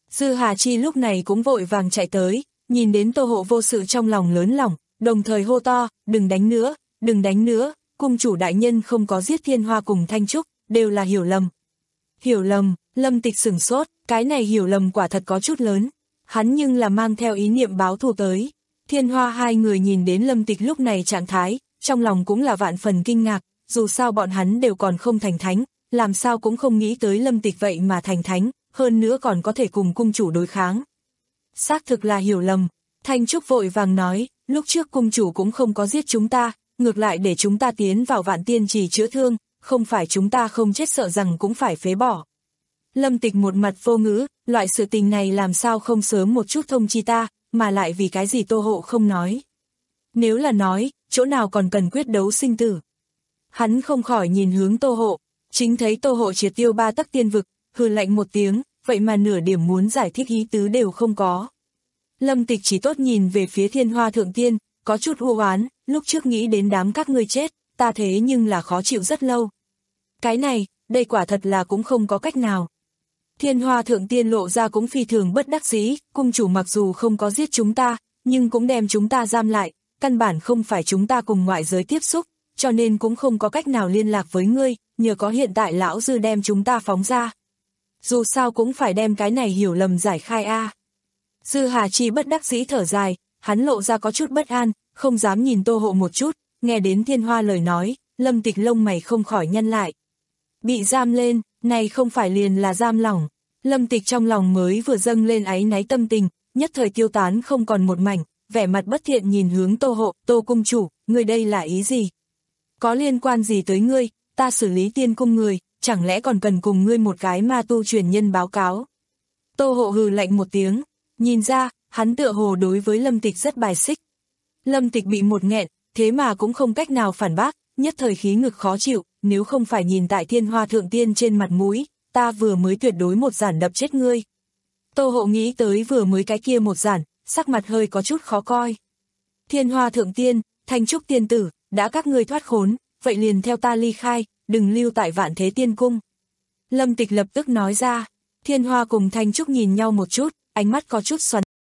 Dư Hà Chi lúc này cũng vội vàng chạy tới, nhìn đến Tô Hộ vô sự trong lòng lớn lòng, đồng thời hô to, đừng đánh nữa, đừng đánh nữa, cung chủ đại nhân không có giết Thiên Hoa cùng Thanh Trúc, đều là hiểu lầm. Hiểu lầm, Lâm Tịch sửng sốt, cái này hiểu lầm quả thật có chút lớn, hắn nhưng là mang theo ý niệm báo thù tới. Thiên Hoa hai người nhìn đến Lâm Tịch lúc này trạng thái, trong lòng cũng là vạn phần kinh ngạc, dù sao bọn hắn đều còn không thành thánh, làm sao cũng không nghĩ tới Lâm Tịch vậy mà thành thánh, hơn nữa còn có thể cùng cung chủ đối kháng. Xác thực là hiểu lầm, Thanh Trúc vội vàng nói, lúc trước cung chủ cũng không có giết chúng ta, ngược lại để chúng ta tiến vào Vạn Tiên Trì chữa thương, không phải chúng ta không chết sợ rằng cũng phải phế bỏ. Lâm Tịch một mặt vô ngữ, loại sự tình này làm sao không sớm một chút thông chi ta, mà lại vì cái gì Tô Hộ không nói. Nếu là nói, chỗ nào còn cần quyết đấu sinh tử. Hắn không khỏi nhìn hướng Tô Hộ, chính thấy Tô Hộ triệt tiêu ba tấc tiên vực, hừ lạnh một tiếng, vậy mà nửa điểm muốn giải thích ý tứ đều không có. Lâm Tịch chỉ tốt nhìn về phía Thiên Hoa Thượng Tiên, có chút u oán, lúc trước nghĩ đến đám các ngươi chết, ta thế nhưng là khó chịu rất lâu. Cái này, đây quả thật là cũng không có cách nào. Thiên Hoa Thượng Tiên lộ ra cũng phi thường bất đắc dĩ, cung chủ mặc dù không có giết chúng ta, nhưng cũng đem chúng ta giam lại, căn bản không phải chúng ta cùng ngoại giới tiếp xúc, cho nên cũng không có cách nào liên lạc với ngươi, nhờ có hiện tại lão dư đem chúng ta phóng ra. Dù sao cũng phải đem cái này hiểu lầm giải khai a. À. Dư Hà Chi bất đắc dĩ thở dài, hắn lộ ra có chút bất an, không dám nhìn Tô Hộ một chút, nghe đến Thiên Hoa lời nói, Lâm Tịch lông mày không khỏi nhăn lại. Bị giam lên, này không phải liền là giam lỏng. Lâm Tịch trong lòng mới vừa dâng lên áy náy tâm tình, nhất thời tiêu tán không còn một mảnh, vẻ mặt bất thiện nhìn hướng Tô Hộ, Tô cung chủ, ngươi đây là ý gì? Có liên quan gì tới ngươi, ta xử lý tiên cung người, chẳng lẽ còn cần cùng ngươi một cái ma tu truyền nhân báo cáo? Tô Hộ hừ lạnh một tiếng, nhìn ra, hắn tựa hồ đối với Lâm Tịch rất bài xích. Lâm Tịch bị một nghẹn, thế mà cũng không cách nào phản bác, nhất thời khí ngực khó chịu, nếu không phải nhìn tại Thiên Hoa Thượng Tiên trên mặt mũi, ta vừa mới tuyệt đối một giản đập chết ngươi. Tô Hộ nghĩ tới vừa mới cái kia một giản, sắc mặt hơi có chút khó coi. Thiên Hoa Thượng Tiên, Thanh Trúc tiên tử, đã các ngươi thoát khốn, vậy liền theo ta ly khai, đừng lưu tại Vạn Thế Tiên Cung. Lâm Tịch lập tức nói ra, Thiên Hoa cùng Thanh Trúc nhìn nhau một chút, ánh mắt có chút xoắn.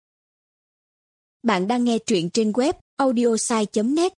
Bạn đang nghe truyện trên web audiosai chấm net.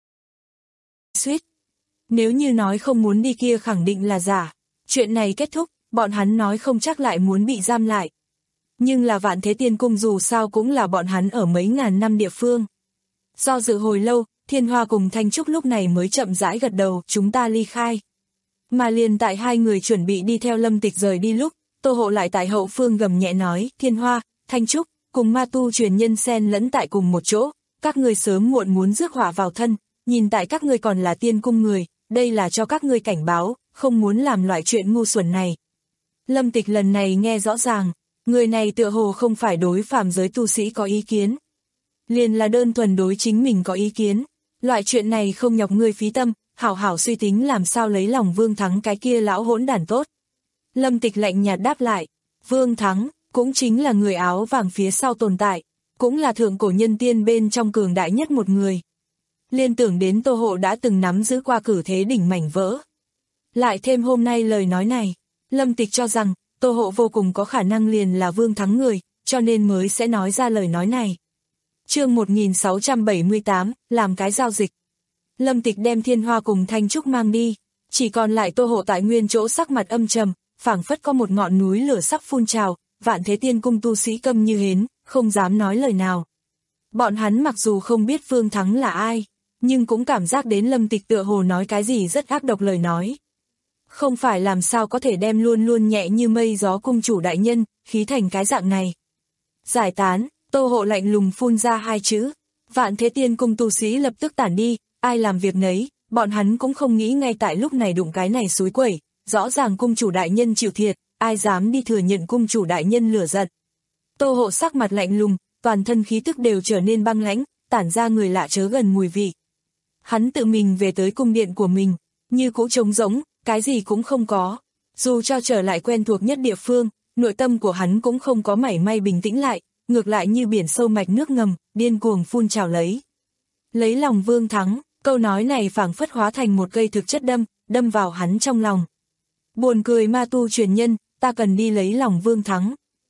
Suýt. Nếu như nói không muốn đi kia khẳng định là giả. Chuyện này kết thúc, bọn hắn nói không chắc lại muốn bị giam lại. Nhưng là Vạn Thế Tiên Cung dù sao cũng là bọn hắn ở mấy ngàn năm địa phương. Do dự hồi lâu, Thiên Hoa cùng Thanh Trúc lúc này mới chậm rãi gật đầu, chúng ta ly khai. Mà liền tại hai người chuẩn bị đi theo Lâm Tịch rời đi lúc, Tô Hộ lại tại hậu phương gầm nhẹ nói, Thiên Hoa, Thanh Trúc, cùng ma tu truyền nhân xen lẫn tại cùng một chỗ, các người sớm muộn muốn rước họa vào thân, nhìn tại các ngươi còn là tiên cung người, đây là cho các ngươi cảnh báo, không muốn làm loại chuyện ngu xuẩn này. Lâm Tịch lần này nghe rõ ràng, người này tựa hồ không phải đối phàm giới tu sĩ có ý kiến. Liền là đơn thuần đối chính mình có ý kiến, loại chuyện này không nhọc ngươi phí tâm, hảo hảo suy tính làm sao lấy lòng Vương Thắng cái kia lão hỗn đản tốt. Lâm Tịch lạnh nhạt đáp lại, Vương Thắng, cũng chính là người áo vàng phía sau tồn tại, cũng là thượng cổ nhân tiên bên trong cường đại nhất một người. Liên tưởng đến Tô Hộ đã từng nắm giữ qua cử thế đỉnh mảnh vỡ. Lại thêm hôm nay lời nói này, Lâm Tịch cho rằng, Tô Hộ vô cùng có khả năng liền là Vương Thắng người, cho nên mới sẽ nói ra lời nói này. Chương một nghìn sáu trăm bảy mươi tám, làm cái giao dịch. Lâm Tịch đem Thiên Hoa cùng Thanh Trúc mang đi, chỉ còn lại Tô Hộ tại nguyên chỗ sắc mặt âm trầm, phảng phất có một ngọn núi lửa sắp phun trào, Vạn Thế Tiên Cung tu sĩ câm như hến, không dám nói lời nào. Bọn hắn mặc dù không biết Vương Thắng là ai, nhưng cũng cảm giác đến Lâm Tịch tựa hồ nói cái gì rất ác độc lời nói. Không phải làm sao có thể đem luôn luôn nhẹ như mây gió cung chủ đại nhân, khí thành cái dạng này. Giải tán, Tô Hộ lạnh lùng phun ra hai chữ, Vạn Thế Tiên Cung tu sĩ lập tức tản đi, ai làm việc nấy, bọn hắn cũng không nghĩ ngay tại lúc này đụng cái này xúi quẩy, rõ ràng cung chủ đại nhân chịu thiệt, ai dám đi thừa nhận cung chủ đại nhân lửa giận. Tô Hộ sắc mặt lạnh lùng, toàn thân khí tức đều trở nên băng lãnh, tản ra người lạ chớ gần mùi vị. Hắn tự mình về tới cung điện của mình, như cũ trống rỗng, cái gì cũng không có. Dù cho trở lại quen thuộc nhất địa phương, nội tâm của hắn cũng không có mảy may bình tĩnh lại, ngược lại như biển sâu mạch nước ngầm, điên cuồng phun trào lấy. Lấy lòng Vương Thắng, câu nói này phảng phất hóa thành một cây thực chất đâm, đâm vào hắn trong lòng. Buồn cười ma tu truyền nhân, ta cần đi lấy lòng Vương Thắng.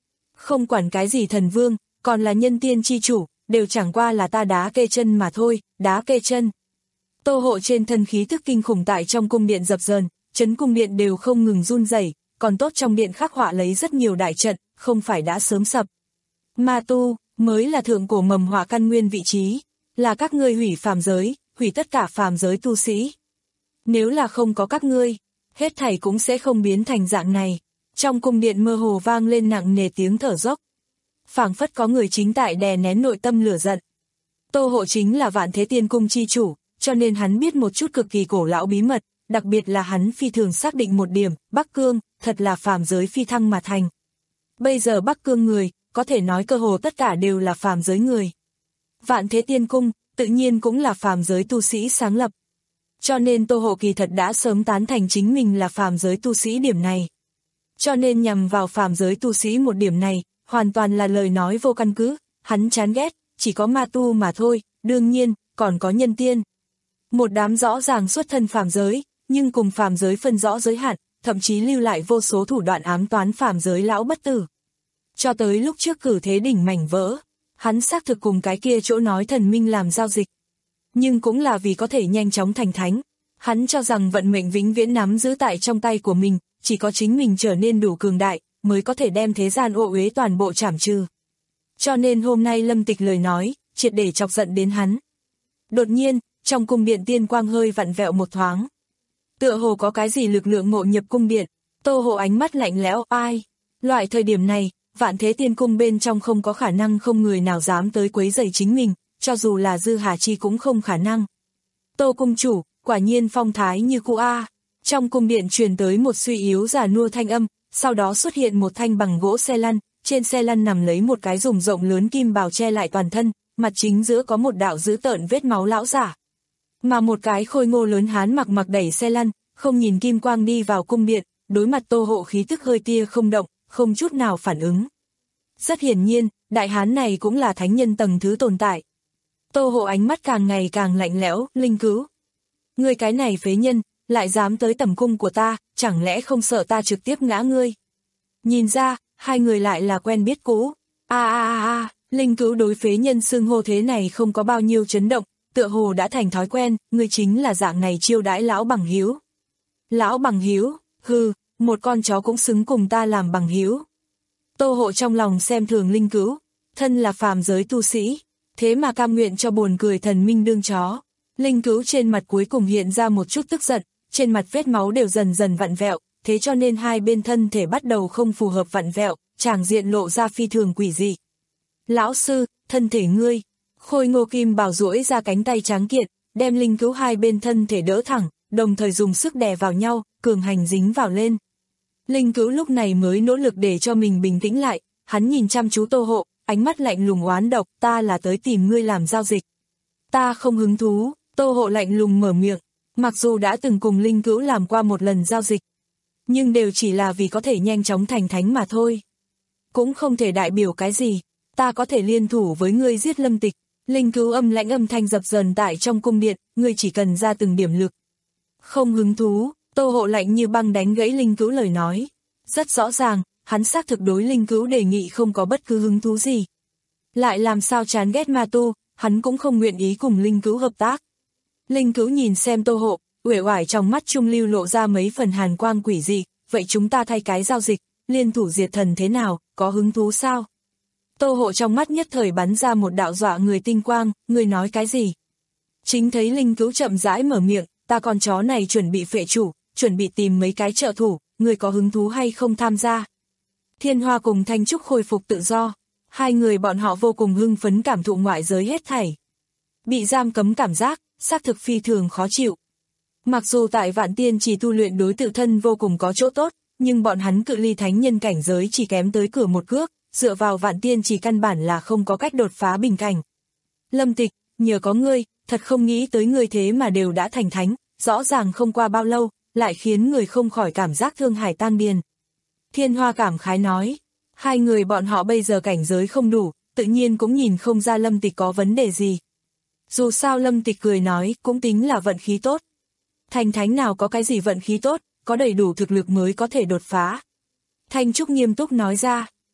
Không quản cái gì thần vương, còn là nhân tiên chi chủ, đều chẳng qua là ta đá kê chân mà thôi, đá kê chân. Tô Hộ trên thân khí thức kinh khủng tại trong cung điện dập dờn, chấn cung điện đều không ngừng run rẩy, còn tốt trong điện khắc họa lấy rất nhiều đại trận, không phải đã sớm sập. Ma tu, mới là thượng cổ mầm họa căn nguyên vị trí, là các ngươi hủy phàm giới, hủy tất cả phàm giới tu sĩ. Nếu là không có các ngươi, hết thảy cũng sẽ không biến thành dạng này. Trong cung điện mơ hồ vang lên nặng nề tiếng thở dốc. Phảng phất có người chính tại đè nén nội tâm lửa giận. Tô Hộ chính là Vạn Thế Tiên Cung chi chủ, cho nên hắn biết một chút cực kỳ cổ lão bí mật, đặc biệt là hắn phi thường xác định một điểm, Bắc Cương, thật là phàm giới phi thăng mà thành. Bây giờ Bắc Cương người, có thể nói cơ hồ tất cả đều là phàm giới người. Vạn Thế Tiên Cung, tự nhiên cũng là phàm giới tu sĩ sáng lập. Cho nên Tô Hộ kỳ thật đã sớm tán thành chính mình là phàm giới tu sĩ điểm này. Cho nên nhằm vào phàm giới tu sĩ một điểm này, hoàn toàn là lời nói vô căn cứ, hắn chán ghét, chỉ có ma tu mà thôi, đương nhiên, còn có nhân tiên. Một đám rõ ràng xuất thân phàm giới, nhưng cùng phàm giới phân rõ giới hạn, thậm chí lưu lại vô số thủ đoạn ám toán phàm giới lão bất tử. Cho tới lúc trước cử thế đỉnh mảnh vỡ, hắn xác thực cùng cái kia chỗ nói thần minh làm giao dịch. Nhưng cũng là vì có thể nhanh chóng thành thánh, hắn cho rằng vận mệnh vĩnh viễn nắm giữ tại trong tay của mình, chỉ có chính mình trở nên đủ cường đại, mới có thể đem thế gian ô uế toàn bộ trảm trừ. Cho nên hôm nay Lâm Tịch lời nói, triệt để chọc giận đến hắn. Đột nhiên, trong cung điện tiên quang hơi vặn vẹo một thoáng. Tựa hồ có cái gì lực lượng ngộ nhập cung điện, Tô Hộ ánh mắt lạnh lẽo, ai? Loại thời điểm này, Vạn Thế Tiên Cung bên trong không có khả năng không người nào dám tới quấy rầy chính mình, cho dù là Dư Hà Chi cũng không khả năng. Tô cung chủ, quả nhiên phong thái như cũ a. Trong cung điện truyền tới một suy yếu già nua thanh âm, sau đó xuất hiện một thanh bằng gỗ xe lăn, trên xe lăn nằm lấy một cái dùng rộng lớn kim bào che lại toàn thân, mặt chính giữa có một đạo dữ tợn vết máu lão giả. Mà một cái khôi ngô lớn hán mặc mặc đẩy xe lăn, không nhìn kim quang đi vào cung điện, đối mặt Tô Hộ khí tức hơi tia không động, không chút nào phản ứng. Rất hiển nhiên, đại hán này cũng là thánh nhân tầng thứ tồn tại. Tô Hộ ánh mắt càng ngày càng lạnh lẽo, Linh Cứu. Ngươi cái này phế nhân, lại dám tới tầm cung của ta, chẳng lẽ không sợ ta trực tiếp ngã ngươi? Nhìn ra, hai người lại là quen biết cũ. A a a a, Linh Cứu đối phế nhân xưng hô thế này không có bao nhiêu chấn động, tựa hồ đã thành thói quen, ngươi chính là dạng này chiêu đãi lão bằng hữu. Lão bằng hữu, hừ, một con chó cũng xứng cùng ta làm bằng hữu. Tô Hộ trong lòng xem thường Linh Cứu, thân là phàm giới tu sĩ, thế mà cam nguyện cho buồn cười thần minh đương chó. Linh Cứu trên mặt cuối cùng hiện ra một chút tức giận, trên mặt vết máu đều dần dần vặn vẹo, thế cho nên hai bên thân thể bắt đầu không phù hợp vặn vẹo, tràng diện lộ ra phi thường quỷ dị. Lão sư, thân thể ngươi, khôi ngô kim bào duỗi ra cánh tay trắng kiện, đem Linh Cứu hai bên thân thể đỡ thẳng, đồng thời dùng sức đè vào nhau, cường hành dính vào lên. Linh Cứu lúc này mới nỗ lực để cho mình bình tĩnh lại, hắn nhìn chăm chú Tô Hộ, ánh mắt lạnh lùng oán độc, ta là tới tìm ngươi làm giao dịch. Ta không hứng thú, Tô Hộ lạnh lùng mở miệng, mặc dù đã từng cùng Linh Cứu làm qua một lần giao dịch, nhưng đều chỉ là vì có thể nhanh chóng thành thánh mà thôi. Cũng không thể đại biểu cái gì, ta có thể liên thủ với ngươi giết Lâm Tịch. Linh Cứu âm lãnh âm thanh dập dờn tại trong cung điện, ngươi chỉ cần ra từng điểm lực. Không hứng thú, Tô Hộ lạnh như băng đánh gãy Linh Cứu lời nói. Rất rõ ràng, hắn xác thực đối Linh Cứu đề nghị không có bất cứ hứng thú gì. Lại làm sao chán ghét ma tu, hắn cũng không nguyện ý cùng Linh Cứu hợp tác. Linh Cứu nhìn xem Tô Hộ, uể oải trong mắt trung lưu lộ ra mấy phần hàn quang quỷ dị, vậy chúng ta thay cái giao dịch, liên thủ diệt thần thế nào, có hứng thú sao? Tô Hộ trong mắt nhất thời bắn ra một đạo dọa người tinh quang, người nói cái gì? Chính thấy Linh Cứu chậm rãi mở miệng, ta con chó này chuẩn bị phệ chủ, chuẩn bị tìm mấy cái trợ thủ, người có hứng thú hay không tham gia? Thiên Hoa cùng Thanh Trúc khôi phục tự do, hai người bọn họ vô cùng hưng phấn cảm thụ ngoại giới hết thảy. Bị giam cấm cảm giác, xác thực phi thường khó chịu. Mặc dù tại Vạn Tiên Chỉ tu luyện đối tự thân vô cùng có chỗ tốt, nhưng bọn hắn cự ly thánh nhân cảnh giới chỉ kém tới cửa một cước, dựa vào Vạn Tiên Chỉ căn bản là không có cách đột phá bình cảnh. Lâm Tịch, nhờ có ngươi, thật không nghĩ tới ngươi thế mà đều đã thành thánh, rõ ràng không qua bao lâu, lại khiến người không khỏi cảm giác thương hải tan điền. Thiên Hoa cảm khái nói, hai người bọn họ bây giờ cảnh giới không đủ, tự nhiên cũng nhìn không ra Lâm Tịch có vấn đề gì. Dù sao Lâm Tịch cười nói, cũng tính là vận khí tốt. Thành thánh nào có cái gì vận khí tốt, có đầy đủ thực lực mới có thể đột phá. Thanh Trúc nghiêm túc nói ra,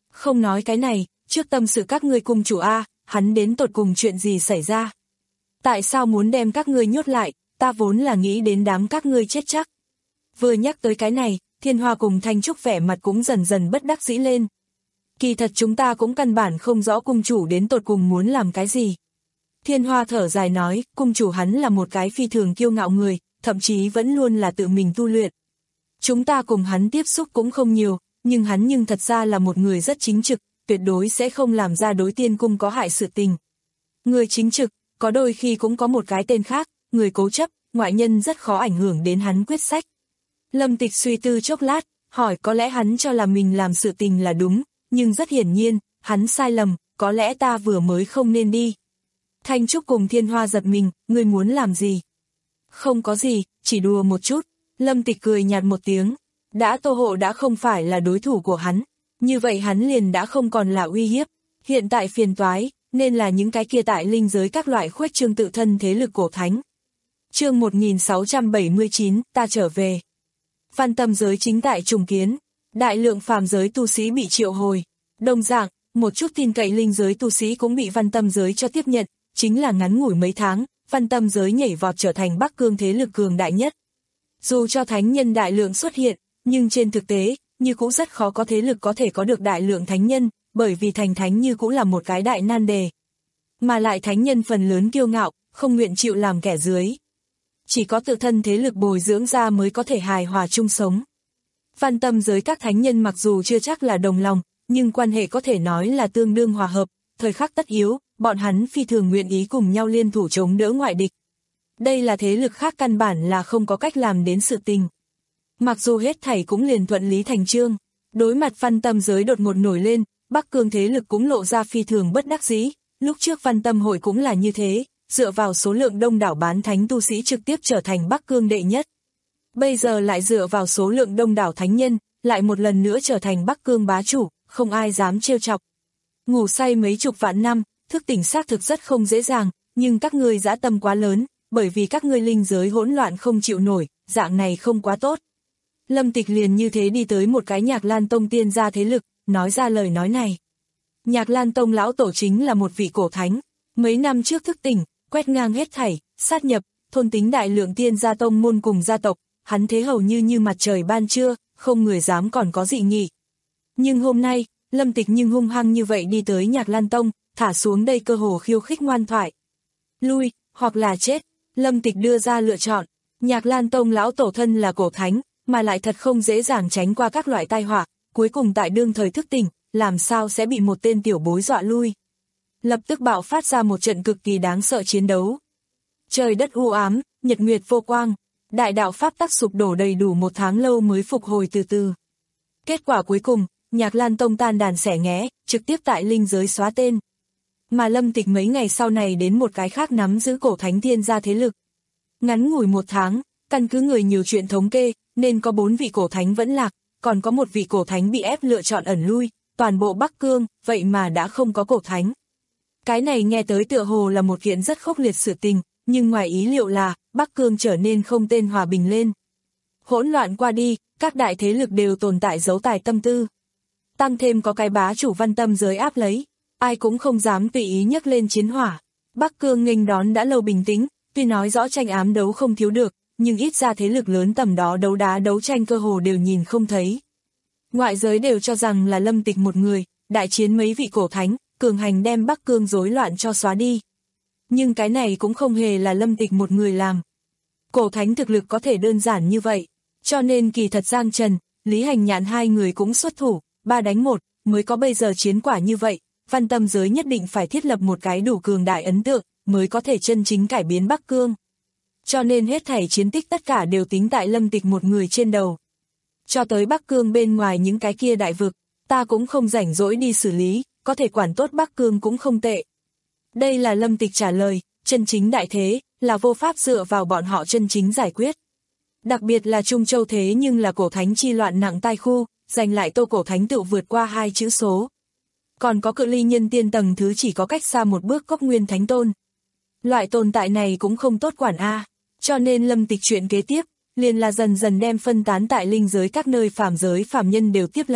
Không nói cái này, trước tâm sự các ngươi cung chủ a, hắn đến tột cùng chuyện gì xảy ra? Tại sao muốn đem các ngươi nhốt lại, ta vốn là nghĩ đến đám các ngươi chết chắc. Vừa nhắc tới cái này, Thiên Hoa cùng Thanh Trúc vẻ mặt cũng dần dần bất đắc dĩ lên. Kỳ thật chúng ta cũng căn bản không rõ cung chủ đến tột cùng muốn làm cái gì. Thiên Hoa thở dài nói, cung chủ hắn là một cái phi thường kiêu ngạo người, thậm chí vẫn luôn là tự mình tu luyện. Chúng ta cùng hắn tiếp xúc cũng không nhiều, nhưng hắn nhưng thật ra là một người rất chính trực, tuyệt đối sẽ không làm ra đối tiên cung có hại sự tình. Người chính trực, có đôi khi cũng có một cái tên khác, người cố chấp, ngoại nhân rất khó ảnh hưởng đến hắn quyết sách. Lâm Tịch suy tư chốc lát, hỏi có lẽ hắn cho là mình làm sự tình là đúng, nhưng rất hiển nhiên, hắn sai lầm, có lẽ ta vừa mới không nên đi. Thanh Trúc cùng Thiên Hoa giật mình, ngươi muốn làm gì? Không có gì, chỉ đùa một chút. Lâm Tịch cười nhạt một tiếng, đã Tô Hộ đã không phải là đối thủ của hắn, như vậy hắn liền đã không còn là uy hiếp, hiện tại phiền toái, nên là những cái kia tại linh giới các loại khuếch trương tự thân thế lực cổ thánh. Chương một nghìn sáu trăm bảy mươi chín, ta trở về. Văn Tâm giới chính tại trùng kiến, đại lượng phàm giới tu sĩ bị triệu hồi, đồng dạng, một chút tin cậy linh giới tu sĩ cũng bị Văn Tâm giới cho tiếp nhận, chính là ngắn ngủi mấy tháng, Văn Tâm giới nhảy vọt trở thành Bắc Cương thế lực cường đại nhất. Dù cho thánh nhân đại lượng xuất hiện, nhưng trên thực tế, như cũng rất khó có thế lực có thể có được đại lượng thánh nhân, bởi vì thành thánh như cũng là một cái đại nan đề. Mà lại thánh nhân phần lớn kiêu ngạo, không nguyện chịu làm kẻ dưới. Chỉ có tự thân thế lực bồi dưỡng ra mới có thể hài hòa chung sống. Văn Tâm giới các thánh nhân mặc dù chưa chắc là đồng lòng, nhưng quan hệ có thể nói là tương đương hòa hợp, thời khắc tất yếu, bọn hắn phi thường nguyện ý cùng nhau liên thủ chống đỡ ngoại địch. Đây là thế lực khác căn bản là không có cách làm đến sự tình. Mặc dù hết thảy cũng liền thuận lý thành chương, đối mặt Văn Tâm giới đột ngột nổi lên, Bắc Cương thế lực cũng lộ ra phi thường bất đắc dĩ, lúc trước Văn Tâm hội cũng là như thế, dựa vào số lượng đông đảo bán thánh tu sĩ trực tiếp trở thành Bắc Cương đệ nhất. Bây giờ lại dựa vào số lượng đông đảo thánh nhân, lại một lần nữa trở thành Bắc Cương bá chủ, không ai dám trêu chọc. Ngủ say mấy chục vạn năm, thức tỉnh xác thực rất không dễ dàng, nhưng các ngươi dã tâm quá lớn, bởi vì các ngươi linh giới hỗn loạn không chịu nổi, dạng này không quá tốt. Lâm Tịch liền như thế đi tới một cái Nhạc Lan Tông tiên gia thế lực, nói ra lời nói này. Nhạc Lan Tông lão tổ chính là một vị cổ thánh, mấy năm trước thức tỉnh, quét ngang hết thảy, sát nhập, thôn tính đại lượng tiên gia tông môn cùng gia tộc, hắn thế hầu như như mặt trời ban trưa, không người dám còn có dị nghị. Nhưng hôm nay, Lâm Tịch nhưng hung hăng như vậy đi tới Nhạc Lan Tông, thả xuống đây cơ hồ khiêu khích ngoan thoại. Lui, hoặc là chết, Lâm Tịch đưa ra lựa chọn, Nhạc Lan Tông lão tổ thân là cổ thánh, mà lại thật không dễ dàng tránh qua các loại tai họa, cuối cùng tại đương thời thức tỉnh, làm sao sẽ bị một tên tiểu bối dọa lui. Lập tức bạo phát ra một trận cực kỳ đáng sợ chiến đấu. Trời đất u ám, nhật nguyệt vô quang, đại đạo pháp tắc sụp đổ đầy đủ một tháng lâu mới phục hồi từ từ. Kết quả cuối cùng, Nhạc Lan Tông tan đàn xẻ nghé, trực tiếp tại linh giới xóa tên. Mà Lâm Tịch mấy ngày sau này đến một cái khác nắm giữ cổ thánh thiên gia thế lực. Ngắn ngủi một tháng, căn cứ người nhiều chuyện thống kê, nên có bốn vị cổ thánh vẫn lạc, còn có một vị cổ thánh bị ép lựa chọn ẩn lui, toàn bộ Bắc Cương, vậy mà đã không có cổ thánh. Cái này nghe tới tựa hồ là một kiện rất khốc liệt sự tình, nhưng ngoài ý liệu là, Bắc Cương trở nên không tên hòa bình lên. Hỗn loạn qua đi, các đại thế lực đều tồn tại dấu tài tâm tư. Tăng thêm có cái bá chủ Văn Tâm giới áp lấy, ai cũng không dám tùy ý nhấc lên chiến hỏa. Bắc Cương nghênh đón đã lâu bình tĩnh, tuy nói rõ tranh ám đấu không thiếu được, nhưng ít ra thế lực lớn tầm đó đấu đá đấu tranh cơ hồ đều nhìn không thấy. Ngoại giới đều cho rằng là Lâm Tịch một người, đại chiến mấy vị cổ thánh, cường hành đem Bắc Cương rối loạn cho xóa đi. Nhưng cái này cũng không hề là Lâm Tịch một người làm. Cổ thánh thực lực có thể đơn giản như vậy, cho nên kỳ thật Giang Trần, Lý Hành Nhạn hai người cũng xuất thủ, ba đánh một, mới có bây giờ chiến quả như vậy. Văn Tâm giới nhất định phải thiết lập một cái đủ cường đại ấn tượng, mới có thể chân chính cải biến Bắc Cương. Cho nên hết thảy chiến tích tất cả đều tính tại Lâm Tịch một người trên đầu. Cho tới Bắc Cương bên ngoài những cái kia đại vực, ta cũng không rảnh rỗi đi xử lý, có thể quản tốt Bắc Cương cũng không tệ. Đây là Lâm Tịch trả lời, chân chính đại thế, là vô pháp dựa vào bọn họ chân chính giải quyết. Đặc biệt là Trung Châu thế nhưng là cổ thánh chi loạn nặng tai khu, giành lại Tô cổ thánh tự vượt qua hai chữ số. Còn có cự ly nhân tiên tầng thứ chỉ có cách xa một bước Cốc Nguyên Thánh Tôn. Loại tồn tại này cũng không tốt quản a, cho nên Lâm Tịch chuyện kế tiếp, liền là dần dần đem phân tán tại linh giới các nơi phàm giới phàm nhân đều tiếp lấy,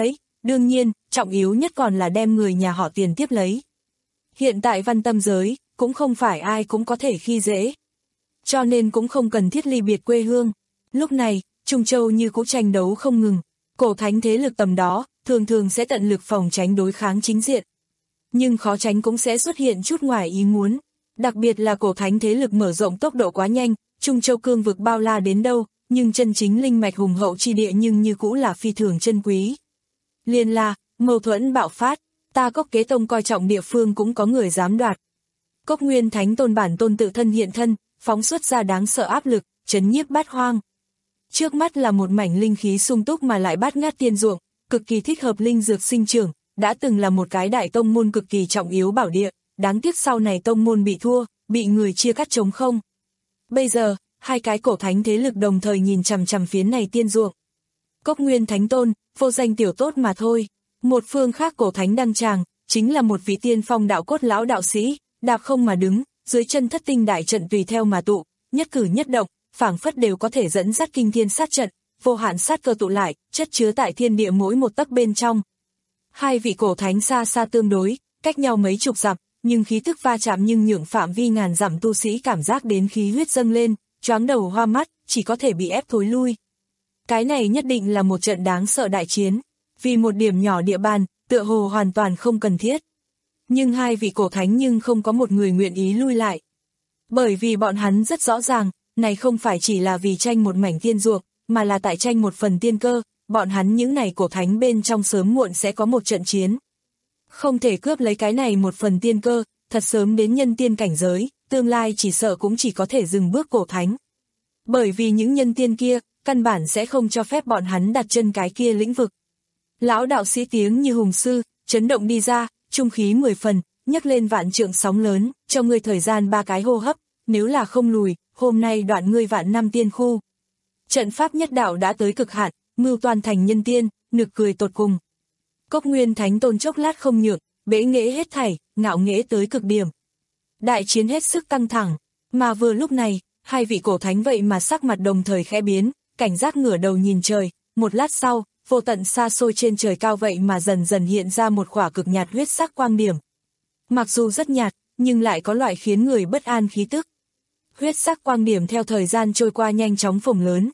đương nhiên, trọng yếu nhất còn là đem người nhà họ Tiền tiếp lấy. Hiện tại văn tâm giới, cũng không phải ai cũng có thể khi dễ. Cho nên cũng không cần thiết ly biệt quê hương. Lúc này, Trung Châu như cũ tranh đấu không ngừng. Cổ thánh thế lực tầm đó, thường thường sẽ tận lực phòng tránh đối kháng chính diện. Nhưng khó tránh cũng sẽ xuất hiện chút ngoài ý muốn. Đặc biệt là cổ thánh thế lực mở rộng tốc độ quá nhanh, Trung Châu cương vực bao la đến đâu, nhưng chân chính linh mạch hùng hậu chi địa nhưng như cũ là phi thường chân quý. Liền là, mâu thuẫn bạo phát, ta Cốc Kế Tông coi trọng địa phương cũng có người dám đoạt. Cốc Nguyên Thánh Tôn bản tôn tự thân hiện thân, phóng xuất ra đáng sợ áp lực, chấn nhiếp bát hoang. Trước mắt là một mảnh linh khí sung túc mà lại bát ngát tiên ruộng, cực kỳ thích hợp linh dược sinh trưởng, đã từng là một cái đại tông môn cực kỳ trọng yếu bảo địa, đáng tiếc sau này tông môn bị thua, bị người chia cắt trống không. Bây giờ, hai cái cổ thánh thế lực đồng thời nhìn chằm chằm phiến này tiên ruộng. Cốc Nguyên Thánh Tôn, vô danh tiểu tốt mà thôi. Một phương khác cổ thánh đăng tràng, chính là một vị tiên phong đạo cốt lão đạo sĩ, đạp không mà đứng, dưới chân thất tinh đại trận tùy theo mà tụ, nhất cử nhất động, phảng phất đều có thể dẫn dắt kinh thiên sát trận, vô hạn sát cơ tụ lại, chất chứa tại thiên địa mỗi một tấc bên trong. Hai vị cổ thánh xa xa tương đối, cách nhau mấy chục dặm, nhưng khí tức va chạm nhưng nhượng phạm vi ngàn dặm tu sĩ cảm giác đến khí huyết dâng lên, choáng đầu hoa mắt, chỉ có thể bị ép thối lui. Cái này nhất định là một trận đáng sợ đại chiến, vì một điểm nhỏ địa bàn, tựa hồ hoàn toàn không cần thiết. Nhưng hai vị cổ thánh nhưng không có một người nguyện ý lui lại. Bởi vì bọn hắn rất rõ ràng, này không phải chỉ là vì tranh một mảnh tiên ruộng, mà là tại tranh một phần tiên cơ, bọn hắn những này cổ thánh bên trong sớm muộn sẽ có một trận chiến. Không thể cướp lấy cái này một phần tiên cơ, thật sớm đến nhân tiên cảnh giới, tương lai chỉ sợ cũng chỉ có thể dừng bước cổ thánh. Bởi vì những nhân tiên kia, căn bản sẽ không cho phép bọn hắn đặt chân cái kia lĩnh vực. Lão đạo sĩ tiếng như hùng sư, chấn động đi ra, trung khí mười phần, nhấc lên vạn trượng sóng lớn, cho ngươi thời gian ba cái hô hấp, nếu là không lùi, hôm nay đoạn ngươi vạn năm tiên khu. Trận pháp nhất đạo đã tới cực hạn, mưu toàn thành nhân tiên, nực cười tột cùng. Cốc Nguyên Thánh Tôn chốc lát không nhượng, bế nghệ hết thảy, ngạo nghễ tới cực điểm. Đại chiến hết sức căng thẳng, mà vừa lúc này, hai vị cổ thánh vậy mà sắc mặt đồng thời khẽ biến, cảnh giác ngửa đầu nhìn trời, một lát sau, vô tận xa xôi trên trời cao vậy mà dần dần hiện ra một khỏa cực nhạt huyết sắc quang điểm. Mặc dù rất nhạt, nhưng lại có loại khiến người bất an khí tức. Huyết sắc quang điểm theo thời gian trôi qua nhanh chóng phồng lớn.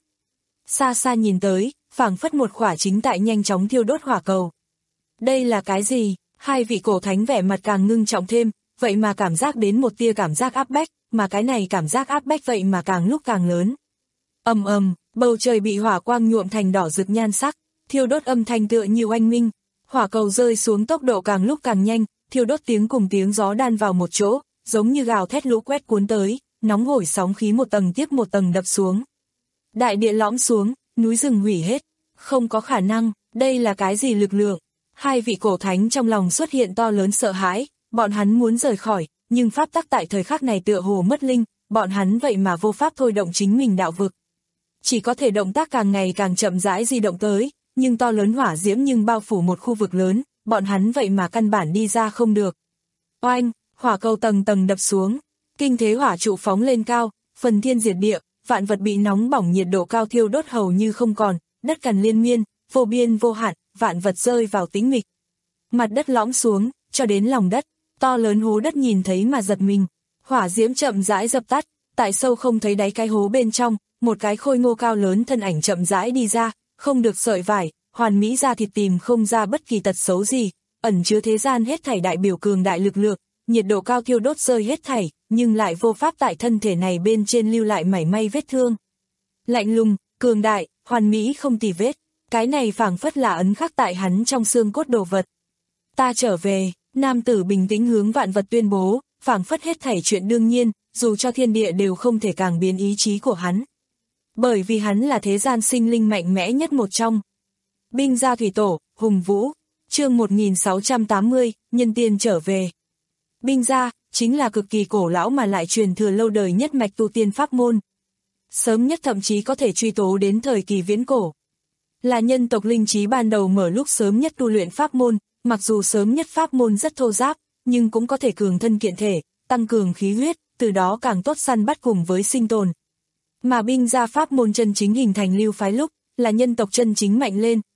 Xa xa nhìn tới, phảng phất một khỏa chính tại nhanh chóng thiêu đốt hỏa cầu. Đây là cái gì? Hai vị cổ thánh vẻ mặt càng ngưng trọng thêm, vậy mà cảm giác đến một tia cảm giác áp bách, mà cái này cảm giác áp bách vậy mà càng lúc càng lớn. Ầm ầm, bầu trời bị hỏa quang nhuộm thành đỏ rực nhan sắc, thiêu đốt âm thanh tựa như oanh minh, hỏa cầu rơi xuống tốc độ càng lúc càng nhanh, thiêu đốt tiếng cùng tiếng gió đan vào một chỗ, giống như gào thét lũ quét cuốn tới, nóng hổi sóng khí một tầng tiếp một tầng đập xuống. Đại địa lõm xuống, núi rừng hủy hết, không có khả năng, đây là cái gì lực lượng? Hai vị cổ thánh trong lòng xuất hiện to lớn sợ hãi, bọn hắn muốn rời khỏi, nhưng pháp tắc tại thời khắc này tựa hồ mất linh, bọn hắn vậy mà vô pháp thôi động chính mình đạo vực. Chỉ có thể động tác càng ngày càng chậm rãi di động tới, nhưng to lớn hỏa diễm nhưng bao phủ một khu vực lớn, bọn hắn vậy mà căn bản đi ra không được. Oanh, hỏa cầu tầng tầng đập xuống, kinh thế hỏa trụ phóng lên cao, phần thiên diệt địa, vạn vật bị nóng bỏng nhiệt độ cao thiêu đốt hầu như không còn, đất cằn liên miên, vô biên vô hạn, vạn vật rơi vào tĩnh mịch. Mặt đất lõm xuống, cho đến lòng đất, to lớn hố đất nhìn thấy mà giật mình, hỏa diễm chậm rãi dập tắt, tại sâu không thấy đáy cái hố bên trong, một cái khôi ngô cao lớn thân ảnh chậm rãi đi ra, không được sợi vải, hoàn mỹ da thịt tìm không ra bất kỳ tật xấu gì, ẩn chứa thế gian hết thảy đại biểu cường đại lực lượng, nhiệt độ cao thiêu đốt rơi hết thảy, nhưng lại vô pháp tại thân thể này bên trên lưu lại mảy may vết thương. Lạnh lùng, cường đại, hoàn mỹ không tì vết, cái này phảng phất là ấn khắc tại hắn trong xương cốt đồ vật. Ta trở về, nam tử bình tĩnh hướng vạn vật tuyên bố, phảng phất hết thảy chuyện đương nhiên, dù cho thiên địa đều không thể càng biến ý chí của hắn. Bởi vì hắn là thế gian sinh linh mạnh mẽ nhất một trong. Binh gia thủy tổ, hùng vũ, chương một nghìn sáu trăm tám mươi, nhân tiên trở về. Binh gia, chính là cực kỳ cổ lão mà lại truyền thừa lâu đời nhất mạch tu tiên pháp môn. Sớm nhất thậm chí có thể truy tố đến thời kỳ viễn cổ. Là nhân tộc linh trí ban đầu mở lúc sớm nhất tu luyện pháp môn, mặc dù sớm nhất pháp môn rất thô ráp, nhưng cũng có thể cường thân kiện thể, tăng cường khí huyết, từ đó càng tốt săn bắt cùng với sinh tồn. Mà binh gia pháp môn chân chính hình thành lưu phái lúc, là nhân tộc chân chính mạnh lên,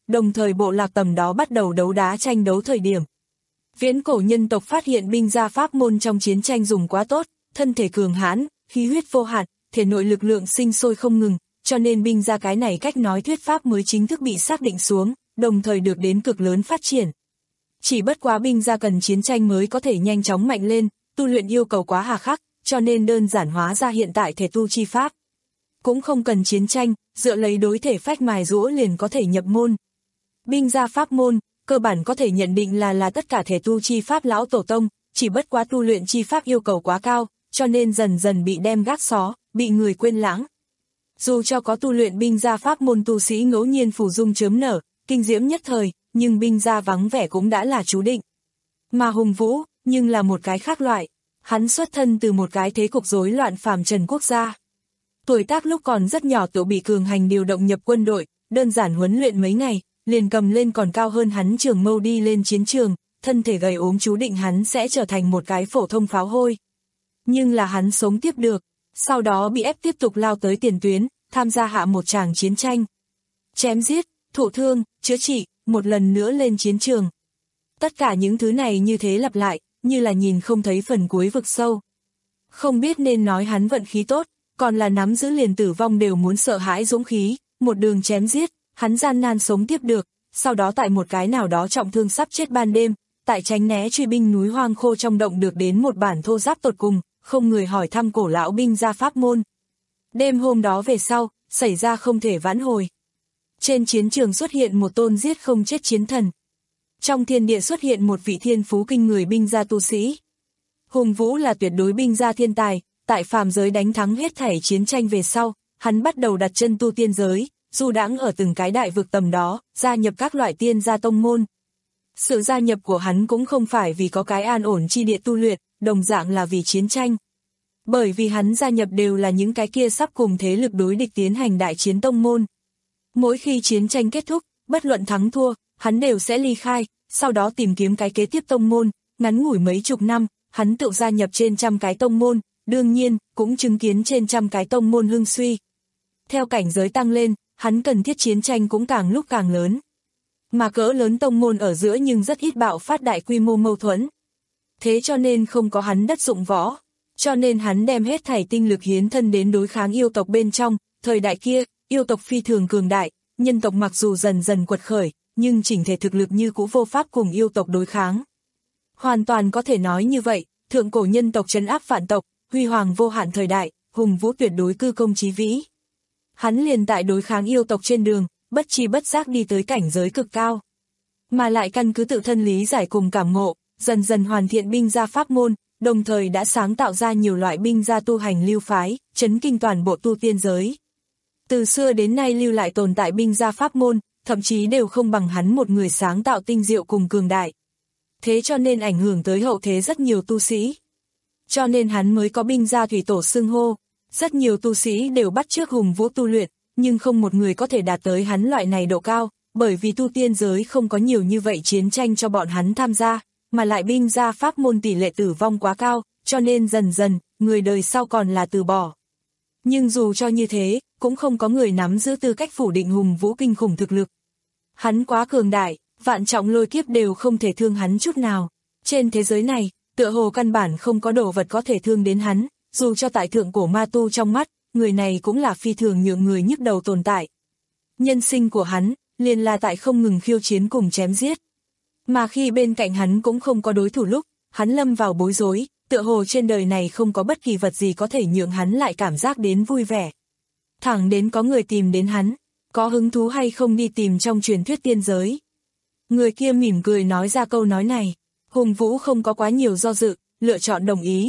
đồng thời bộ lạc tầm đó bắt đầu đấu đá tranh đấu thời điểm. Viễn cổ nhân tộc phát hiện binh gia pháp môn trong chiến tranh dùng quá tốt, thân thể cường hãn, khí huyết vô hạn, thể nội lực lượng sinh sôi không ngừng, cho nên binh gia cái này cách nói thuyết pháp mới chính thức bị xác định xuống, đồng thời được đến cực lớn phát triển. Chỉ bất quá binh gia cần chiến tranh mới có thể nhanh chóng mạnh lên, tu luyện yêu cầu quá hà khắc, cho nên đơn giản hóa ra hiện tại thể tu chi pháp. Cũng không cần chiến tranh, dựa lấy đối thể phách mài giũa liền có thể nhập môn. Binh gia pháp môn, cơ bản có thể nhận định là là tất cả thể tu chi pháp lão tổ tông, chỉ bất quá tu luyện chi pháp yêu cầu quá cao, cho nên dần dần bị đem gác xó, bị người quên lãng. Dù cho có tu luyện binh gia pháp môn tu sĩ ngẫu nhiên phù dung chớm nở, kinh diễm nhất thời, nhưng binh gia vắng vẻ cũng đã là chú định. Mà Hùng Vũ, nhưng là một cái khác loại, hắn xuất thân từ một cái thế cục rối loạn phàm trần quốc gia. Tuổi tác lúc còn rất nhỏ tự bị cường hành điều động nhập quân đội, đơn giản huấn luyện mấy ngày, liền cầm lên còn cao hơn hắn trường mâu đi lên chiến trường, thân thể gầy ốm chú định hắn sẽ trở thành một cái phổ thông pháo hôi. Nhưng là hắn sống tiếp được, sau đó bị ép tiếp tục lao tới tiền tuyến, tham gia hạ một tràng chiến tranh. Chém giết, thụ thương, chữa trị, một lần nữa lên chiến trường. Tất cả những thứ này như thế lặp lại, như là nhìn không thấy phần cuối vực sâu. Không biết nên nói hắn vận khí tốt, còn là nắm giữ liền tử vong đều muốn sợ hãi dũng khí, một đường chém giết, hắn gian nan sống tiếp được, sau đó tại một cái nào đó trọng thương sắp chết ban đêm, tại tránh né truy binh núi hoang khô trong động được đến một bản thô giáp tột cùng, không người hỏi thăm cổ lão binh gia pháp môn. Đêm hôm đó về sau, xảy ra không thể vãn hồi. Trên chiến trường xuất hiện một tôn giết không chết chiến thần. Trong thiên địa xuất hiện một vị thiên phú kinh người binh gia tu sĩ. Hùng Vũ là tuyệt đối binh gia thiên tài, tại phàm giới đánh thắng hết thảy chiến tranh về sau, hắn bắt đầu đặt chân tu tiên giới, du đãng ở từng cái đại vực tầm đó, gia nhập các loại tiên gia tông môn. Sự gia nhập của hắn cũng không phải vì có cái an ổn chi địa tu luyện, đồng dạng là vì chiến tranh. Bởi vì hắn gia nhập đều là những cái kia sắp cùng thế lực đối địch tiến hành đại chiến tông môn. Mỗi khi chiến tranh kết thúc, bất luận thắng thua, hắn đều sẽ ly khai, sau đó tìm kiếm cái kế tiếp tông môn, ngắn ngủi mấy chục năm, hắn tự gia nhập trên trăm cái tông môn, đương nhiên, cũng chứng kiến trên trăm cái tông môn hưng suy. Theo cảnh giới tăng lên, hắn cần thiết chiến tranh cũng càng lúc càng lớn. Mà cỡ lớn tông môn ở giữa nhưng rất ít bạo phát đại quy mô mâu thuẫn. Thế cho nên không có hắn đất dụng võ, cho nên hắn đem hết thảy tinh lực hiến thân đến đối kháng yêu tộc bên trong, thời đại kia, yêu tộc phi thường cường đại, nhân tộc mặc dù dần dần quật khởi, nhưng chỉnh thể thực lực như cũ vô pháp cùng yêu tộc đối kháng. Hoàn toàn có thể nói như vậy, thượng cổ nhân tộc trấn áp phản tộc, huy hoàng vô hạn thời đại, Hùng Vũ tuyệt đối cư công chí vĩ. Hắn liền tại đối kháng yêu tộc trên đường, bất chi bất giác đi tới cảnh giới cực cao. Mà lại căn cứ tự thân lý giải cùng cảm ngộ, dần dần hoàn thiện binh gia pháp môn, đồng thời đã sáng tạo ra nhiều loại binh gia tu hành lưu phái, chấn kinh toàn bộ tu tiên giới. Từ xưa đến nay lưu lại tồn tại binh gia pháp môn, thậm chí đều không bằng hắn một người sáng tạo tinh diệu cùng cường đại. Thế cho nên ảnh hưởng tới hậu thế rất nhiều tu sĩ. Cho nên hắn mới có binh gia thủy tổ xưng hô. Rất nhiều tu sĩ đều bắt chước Hùng Vũ tu luyện, nhưng không một người có thể đạt tới hắn loại này độ cao, bởi vì tu tiên giới không có nhiều như vậy chiến tranh cho bọn hắn tham gia, mà lại binh gia pháp môn tỷ lệ tử vong quá cao, cho nên dần dần, người đời sau còn là từ bỏ. Nhưng dù cho như thế, cũng không có người nắm giữ tư cách phủ định Hùng Vũ kinh khủng thực lực. Hắn quá cường đại, vạn trọng lôi kiếp đều không thể thương hắn chút nào. Trên thế giới này, tựa hồ căn bản không có đồ vật có thể thương đến hắn, dù cho tại thượng cổ ma tu trong mắt, người này cũng là phi thường nhượng người nhức đầu tồn tại. Nhân sinh của hắn, liền là tại không ngừng khiêu chiến cùng chém giết. Mà khi bên cạnh hắn cũng không có đối thủ lúc, hắn lâm vào bối rối, tựa hồ trên đời này không có bất kỳ vật gì có thể nhượng hắn lại cảm giác đến vui vẻ. Thẳng đến có người tìm đến hắn, có hứng thú hay không đi tìm trong truyền thuyết tiên giới. Người kia mỉm cười nói ra câu nói này, Hùng Vũ không có quá nhiều do dự, lựa chọn đồng ý.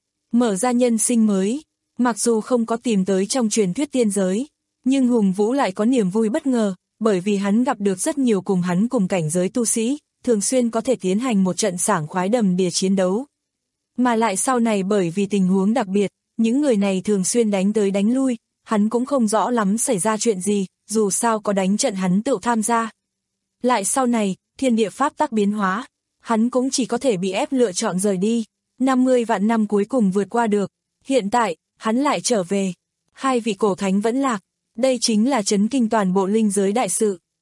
Mở ra nhân sinh mới, mặc dù không có tìm tới trong truyền thuyết tiên giới, nhưng Hùng Vũ lại có niềm vui bất ngờ, bởi vì hắn gặp được rất nhiều cùng hắn cùng cảnh giới tu sĩ, thường xuyên có thể tiến hành một trận sảng khoái đầm đìa chiến đấu. Mà lại sau này bởi vì tình huống đặc biệt, những người này thường xuyên đánh tới đánh lui, hắn cũng không rõ lắm xảy ra chuyện gì, dù sao có đánh trận hắn tự tham gia. Lại sau này, thiên địa pháp tắc biến hóa, hắn cũng chỉ có thể bị ép lựa chọn rời đi. năm mươi vạn năm cuối cùng vượt qua được, hiện tại, hắn lại trở về. Hai vị cổ thánh vẫn lạc, đây chính là chấn kinh toàn bộ linh giới đại sự.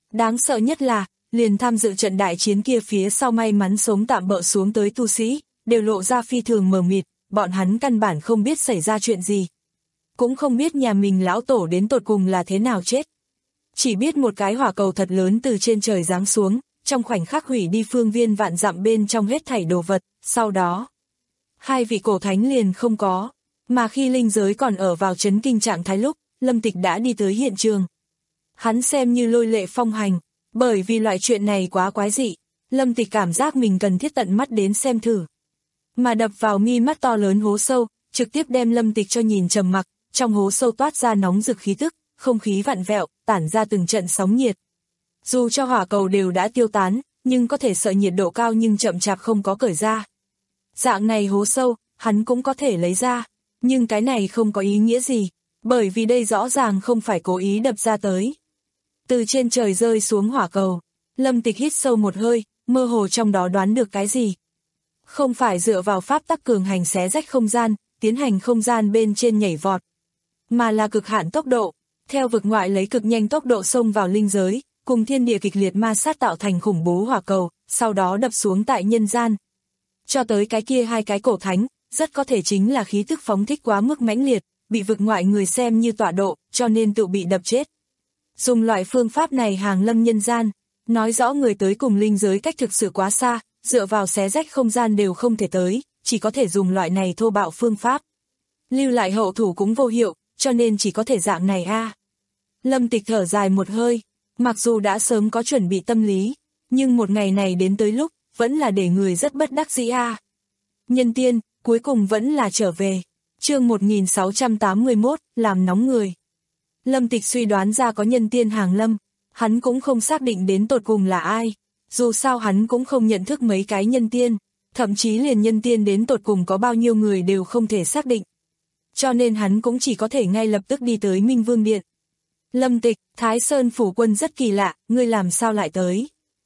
Đáng sợ nhất là, liền tham dự trận đại chiến kia phía sau may mắn sống tạm bợ xuống tới tu sĩ, đều lộ ra phi thường mờ mịt, bọn hắn căn bản không biết xảy ra chuyện gì. Cũng không biết nhà mình lão tổ đến tột cùng là thế nào chết. Chỉ biết một cái hỏa cầu thật lớn từ trên trời giáng xuống, trong khoảnh khắc hủy đi phương viên vạn dặm bên trong hết thảy đồ vật, sau đó, hai vị cổ thánh liền không có, mà khi linh giới còn ở vào chấn kinh trạng thái lúc, Lâm Tịch đã đi tới hiện trường. Hắn xem như lôi lệ phong hành, bởi vì loại chuyện này quá quái dị, Lâm Tịch cảm giác mình cần thiết tận mắt đến xem thử. Mà đập vào mi mắt to lớn hố sâu, trực tiếp đem Lâm Tịch cho nhìn trầm mặc, trong hố sâu toát ra nóng rực khí tức, không khí vặn vẹo, tản ra từng trận sóng nhiệt. Dù cho hỏa cầu đều đã tiêu tán, nhưng có thể sợ nhiệt độ cao nhưng chậm chạp không có cởi ra. Dạng này hố sâu, hắn cũng có thể lấy ra, nhưng cái này không có ý nghĩa gì, bởi vì đây rõ ràng không phải cố ý đập ra tới. Từ trên trời rơi xuống hỏa cầu, Lâm Tịch hít sâu một hơi, mơ hồ trong đó đoán được cái gì. Không phải dựa vào pháp tắc cường hành xé rách không gian, tiến hành không gian bên trên nhảy vọt, mà là cực hạn tốc độ, theo vực ngoại lấy cực nhanh tốc độ xông vào linh giới, cùng thiên địa kịch liệt ma sát tạo thành khủng bố hỏa cầu, sau đó đập xuống tại nhân gian. Cho tới cái kia hai cái cổ thánh, rất có thể chính là khí tức phóng thích quá mức mãnh liệt, bị vực ngoại người xem như tọa độ, cho nên tự bị đập chết. Dùng loại phương pháp này hàng lâm nhân gian, nói rõ người tới cùng linh giới cách thực sự quá xa, dựa vào xé rách không gian đều không thể tới, chỉ có thể dùng loại này thô bạo phương pháp. Lưu lại hậu thủ cũng vô hiệu, cho nên chỉ có thể dạng này a. À. Lâm Tịch thở dài một hơi, mặc dù đã sớm có chuẩn bị tâm lý, nhưng một ngày này đến tới lúc, vẫn là để người rất bất đắc dĩ a. À. Nhân tiên, cuối cùng vẫn là trở về. Chương một nghìn sáu trăm tám mươi mốt, làm nóng người. Lâm Tịch suy đoán ra có nhân tiên hàng lâm, hắn cũng không xác định đến tột cùng là ai, dù sao hắn cũng không nhận thức mấy cái nhân tiên, thậm chí liền nhân tiên đến tột cùng có bao nhiêu người đều không thể xác định. Cho nên hắn cũng chỉ có thể ngay lập tức đi tới Minh Vương Điện. Lâm Tịch, Thái Sơn phủ quân rất kỳ lạ, ngươi làm sao lại tới?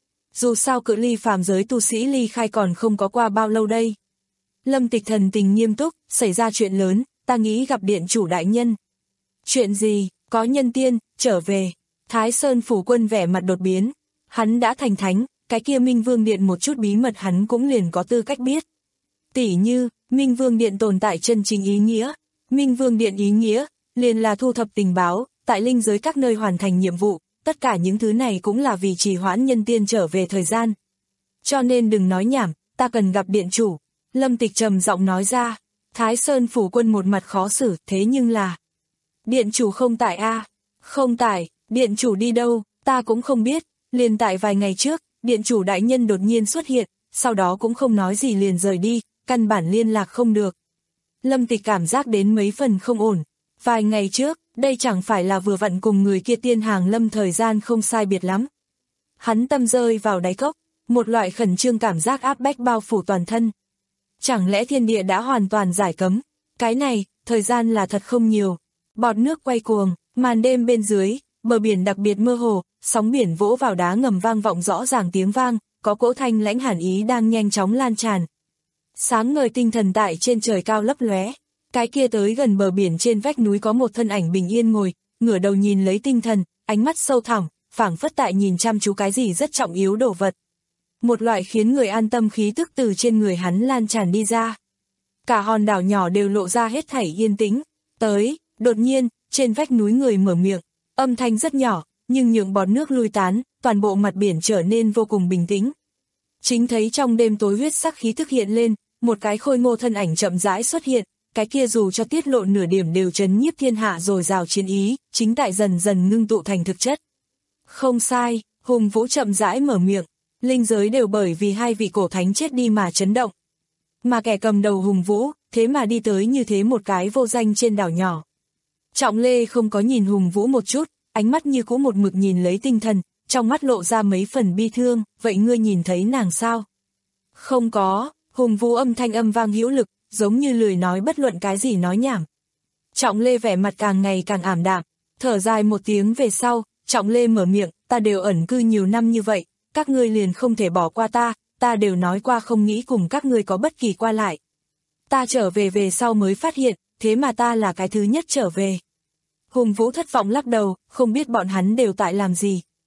Dù sao cự ly phàm giới tu sĩ ly khai còn không có qua bao lâu đây. Lâm Tịch thần tình nghiêm túc, xảy ra chuyện lớn, ta nghĩ gặp điện chủ đại nhân. Chuyện gì, có nhân tiên, trở về. Thái Sơn phủ quân vẻ mặt đột biến, hắn đã thành thánh, cái kia Minh Vương Điện một chút bí mật hắn cũng liền có tư cách biết. Tỉ như, Minh Vương Điện tồn tại chân chính ý nghĩa. Minh Vương Điện ý nghĩa, liền là thu thập tình báo, tại linh giới các nơi hoàn thành nhiệm vụ, tất cả những thứ này cũng là vì trì hoãn nhân tiên trở về thời gian. Cho nên đừng nói nhảm, ta cần gặp điện chủ. Lâm Tịch trầm giọng nói ra, Thái Sơn phủ quân một mặt khó xử, thế nhưng là... Điện chủ không tại a à? Không tại, điện chủ đi đâu, ta cũng không biết, liền tại vài ngày trước, điện chủ đại nhân đột nhiên xuất hiện, sau đó cũng không nói gì liền rời đi, căn bản liên lạc không được. Lâm Tịch cảm giác đến mấy phần không ổn, vài ngày trước, đây chẳng phải là vừa vặn cùng người kia tiên hàng lâm thời gian không sai biệt lắm. Hắn tâm rơi vào đáy cốc, một loại khẩn trương cảm giác áp bách bao phủ toàn thân. Chẳng lẽ thiên địa đã hoàn toàn giải cấm? Cái này, thời gian là thật không nhiều. Bọt nước quay cuồng, màn đêm bên dưới, bờ biển đặc biệt mơ hồ, sóng biển vỗ vào đá ngầm vang vọng rõ ràng tiếng vang, có cỗ thanh lãnh hàn ý đang nhanh chóng lan tràn. Sáng ngời tinh thần tại trên trời cao lấp lóe, cái kia tới gần bờ biển trên vách núi có một thân ảnh bình yên ngồi, ngửa đầu nhìn lấy tinh thần, ánh mắt sâu thẳm, phảng phất tại nhìn chăm chú cái gì rất trọng yếu đồ vật. Một loại khiến người an tâm khí tức từ trên người hắn lan tràn đi ra. Cả hòn đảo nhỏ đều lộ ra hết thảy yên tĩnh. Tới, đột nhiên, trên vách núi người mở miệng, âm thanh rất nhỏ, nhưng nhượng bọt nước lui tán, toàn bộ mặt biển trở nên vô cùng bình tĩnh. Chính thấy trong đêm tối huyết sắc khí thức hiện lên, một cái khôi ngô thân ảnh chậm rãi xuất hiện, cái kia dù cho tiết lộ nửa điểm đều chấn nhiếp thiên hạ rồi rào chiến ý, chính tại dần dần ngưng tụ thành thực chất. Không sai, Hùng Vũ chậm rãi mở miệng, linh giới đều bởi vì hai vị cổ thánh chết đi mà chấn động. Mà kẻ cầm đầu Hùng Vũ, thế mà đi tới như thế một cái vô danh trên đảo nhỏ. Trọng Lê không có nhìn Hùng Vũ một chút, ánh mắt như cũ một mực nhìn lấy tinh thần, trong mắt lộ ra mấy phần bi thương, vậy ngươi nhìn thấy nàng sao? Không có, Hùng Vũ âm thanh âm vang hữu lực, giống như lười nói bất luận cái gì nói nhảm. Trọng Lê vẻ mặt càng ngày càng ảm đạm, thở dài một tiếng về sau, Trọng Lê mở miệng, ta đều ẩn cư nhiều năm như vậy, các ngươi liền không thể bỏ qua ta, ta đều nói qua không nghĩ cùng các ngươi có bất kỳ qua lại. Ta trở về về sau mới phát hiện, thế mà ta là cái thứ nhất trở về. Hùng Vũ thất vọng lắc đầu, không biết bọn hắn đều tại làm gì.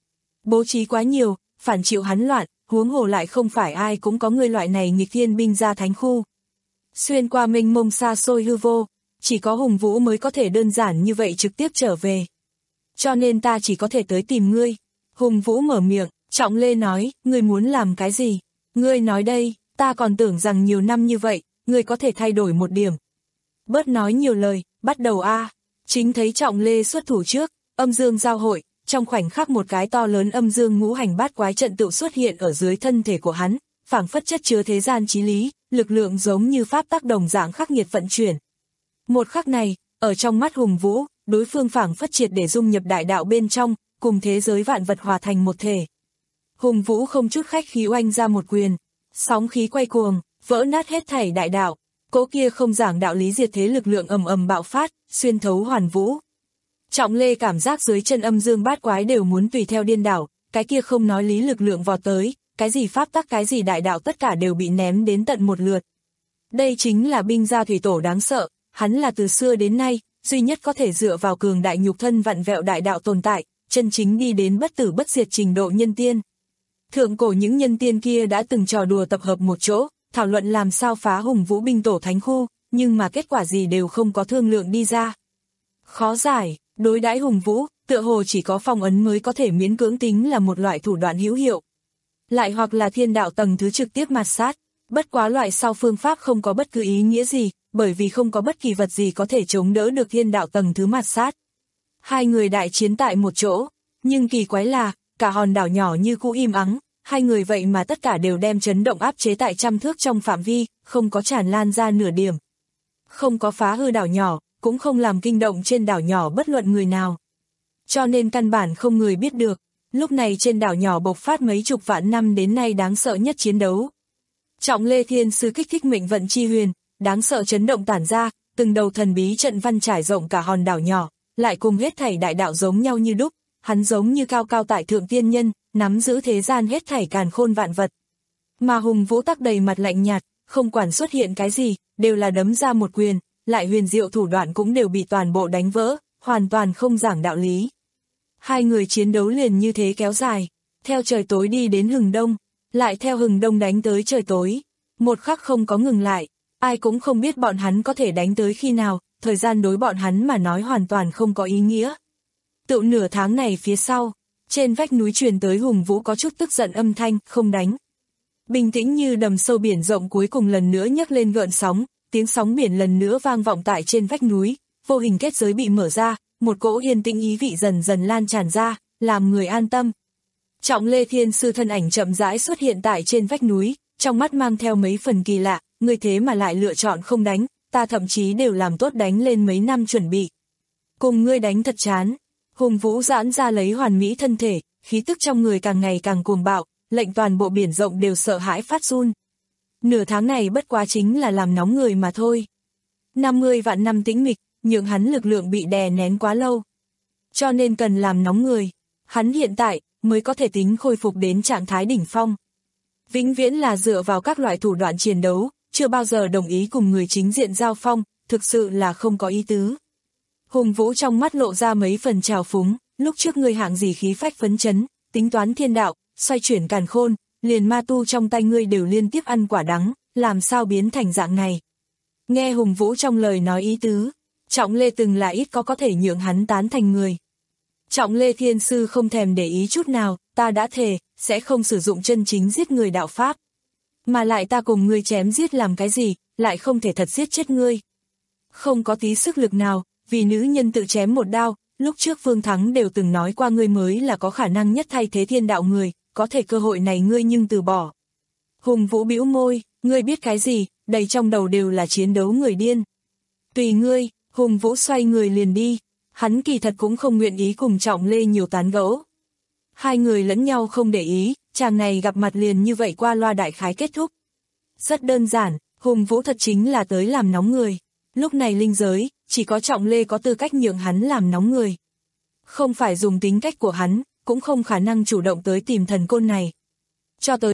bố trí quá nhiều, phản chịu hắn loạn, huống hồ lại không phải ai cũng có người loại này nghịch thiên binh ra thánh khu. Xuyên qua mênh mông xa xôi hư vô, chỉ có Hùng Vũ mới có thể đơn giản như vậy trực tiếp trở về. Cho nên ta chỉ có thể tới tìm ngươi. Hùng Vũ mở miệng, Trọng Lê nói, ngươi muốn làm cái gì? Ngươi nói đây, ta còn tưởng rằng nhiều năm như vậy, ngươi có thể thay đổi một điểm. Bớt nói nhiều lời, bắt đầu a. Chính thấy Trọng Lê xuất thủ trước, âm dương giao hội, trong khoảnh khắc một cái to lớn âm dương ngũ hành bát quái trận tự xuất hiện ở dưới thân thể của hắn, phảng phất chất chứa thế gian chí lý, lực lượng giống như pháp tắc đồng dạng khắc nghiệt vận chuyển. Một khắc này, ở trong mắt Hùng Vũ, đối phương phảng phất triệt để dung nhập đại đạo bên trong, cùng thế giới vạn vật hòa thành một thể. Hùng Vũ không chút khách khí oanh ra một quyền, sóng khí quay cuồng, vỡ nát hết thảy đại đạo, cỗ kia không giảng đạo lý diệt thế lực lượng ầm ầm bạo phát, xuyên thấu hoàn vũ. Trọng Lê cảm giác dưới chân âm dương bát quái đều muốn tùy theo điên đảo, cái kia không nói lý lực lượng vọt tới, cái gì pháp tắc cái gì đại đạo tất cả đều bị ném đến tận một lượt. Đây chính là binh gia thủy tổ đáng sợ, hắn là từ xưa đến nay, duy nhất có thể dựa vào cường đại nhục thân vặn vẹo đại đạo tồn tại, chân chính đi đến bất tử bất diệt trình độ nhân tiên. Thượng cổ những nhân tiên kia đã từng trò đùa tập hợp một chỗ, thảo luận làm sao phá Hùng Vũ binh tổ thánh khu, nhưng mà kết quả gì đều không có thương lượng đi ra. Khó giải, đối đãi Hùng Vũ, tựa hồ chỉ có phong ấn mới có thể miễn cưỡng tính là một loại thủ đoạn hữu hiệu. Lại hoặc là thiên đạo tầng thứ trực tiếp mạt sát, bất quá loại sau phương pháp không có bất cứ ý nghĩa gì, bởi vì không có bất kỳ vật gì có thể chống đỡ được thiên đạo tầng thứ mạt sát. Hai người đại chiến tại một chỗ, nhưng kỳ quái là, cả hòn đảo nhỏ như cũ im ắng, hai người vậy mà tất cả đều đem chấn động áp chế tại trăm thước trong phạm vi, không có tràn lan ra nửa điểm. Không có phá hư đảo nhỏ, cũng không làm kinh động trên đảo nhỏ bất luận người nào. Cho nên căn bản không người biết được, lúc này trên đảo nhỏ bộc phát mấy chục vạn năm đến nay đáng sợ nhất chiến đấu. Trọng Lê Thiên Sư kích thích mệnh vận chi huyền, đáng sợ chấn động tản ra, từng đầu thần bí trận văn trải rộng cả hòn đảo nhỏ, lại cùng hết thảy đại đạo giống nhau như đúc, hắn giống như cao cao tại thượng tiên nhân, nắm giữ thế gian hết thảy càn khôn vạn vật. Mà Hùng Vũ tắc đầy mặt lạnh nhạt, không quản xuất hiện cái gì, đều là đấm ra một quyền, lại huyền diệu thủ đoạn cũng đều bị toàn bộ đánh vỡ, hoàn toàn không giảng đạo lý. Hai người chiến đấu liền như thế kéo dài, theo trời tối đi đến hừng đông, lại theo hừng đông đánh tới trời tối, một khắc không có ngừng lại, ai cũng không biết bọn hắn có thể đánh tới khi nào, thời gian đối bọn hắn mà nói hoàn toàn không có ý nghĩa. Tự nửa tháng này phía sau, trên vách núi truyền tới Hùng Vũ có chút tức giận âm thanh, không đánh. Bình tĩnh như đầm sâu biển rộng cuối cùng lần nữa nhấc lên gợn sóng, tiếng sóng biển lần nữa vang vọng tại trên vách núi, vô hình kết giới bị mở ra, một cỗ yên tĩnh ý vị dần dần lan tràn ra, làm người an tâm. Trọng Lê Thiên Sư thân ảnh chậm rãi xuất hiện tại trên vách núi, trong mắt mang theo mấy phần kỳ lạ, người thế mà lại lựa chọn không đánh, ta thậm chí đều làm tốt đánh lên mấy năm chuẩn bị. Cùng ngươi đánh thật chán. Hùng Vũ giãn ra lấy hoàn mỹ thân thể, khí tức trong người càng ngày càng cuồng bạo, lệnh toàn bộ biển rộng đều sợ hãi phát run. Nửa tháng này bất quá chính là làm nóng người mà thôi. năm mươi vạn năm tĩnh mịch, nhượng hắn lực lượng bị đè nén quá lâu. Cho nên cần làm nóng người, hắn hiện tại mới có thể tính khôi phục đến trạng thái đỉnh phong. Vĩnh viễn là dựa vào các loại thủ đoạn chiến đấu, chưa bao giờ đồng ý cùng người chính diện giao phong, thực sự là không có ý tứ. Hùng Vũ trong mắt lộ ra mấy phần trào phúng, lúc trước ngươi hạng gì khí phách phấn chấn, tính toán thiên đạo, xoay chuyển càn khôn, liền ma tu trong tay ngươi đều liên tiếp ăn quả đắng, làm sao biến thành dạng này. Nghe Hùng Vũ trong lời nói ý tứ, Trọng Lê từng là ít có có thể nhượng hắn tán thành người. Trọng Lê Thiên Sư không thèm để ý chút nào, ta đã thề, sẽ không sử dụng chân chính giết người đạo pháp. Mà lại ta cùng ngươi chém giết làm cái gì, lại không thể thật giết chết ngươi. Không có tí sức lực nào, vì nữ nhân tự chém một đao, lúc trước Phương Thắng đều từng nói qua ngươi mới là có khả năng nhất thay thế thiên đạo người, có thể cơ hội này ngươi nhưng từ bỏ. Hùng Vũ bĩu môi, ngươi biết cái gì, đầy trong đầu đều là chiến đấu người điên. Tùy ngươi, Hùng Vũ xoay người liền đi, hắn kỳ thật cũng không nguyện ý cùng Trọng Lê nhiều tán gẫu. Hai người lẫn nhau không để ý, chàng này gặp mặt liền như vậy qua loa đại khái kết thúc. Rất đơn giản, Hùng Vũ thật chính là tới làm nóng người. Lúc này linh giới, chỉ có Trọng Lê có tư cách nhượng hắn làm nóng người. Không phải dùng tính cách của hắn, cũng không khả năng chủ động tới tìm thần côn này. Cho tới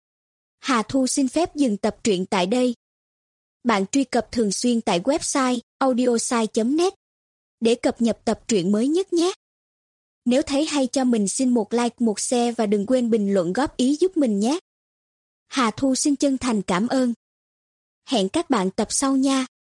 Hà Thu xin phép dừng tập truyện tại đây. Bạn truy cập thường xuyên tại website audiosai chấm net để cập nhật tập truyện mới nhất nhé. Nếu thấy hay cho mình xin một like, một share và đừng quên bình luận góp ý giúp mình nhé. Hà Thu xin chân thành cảm ơn. Hẹn các bạn tập sau nha.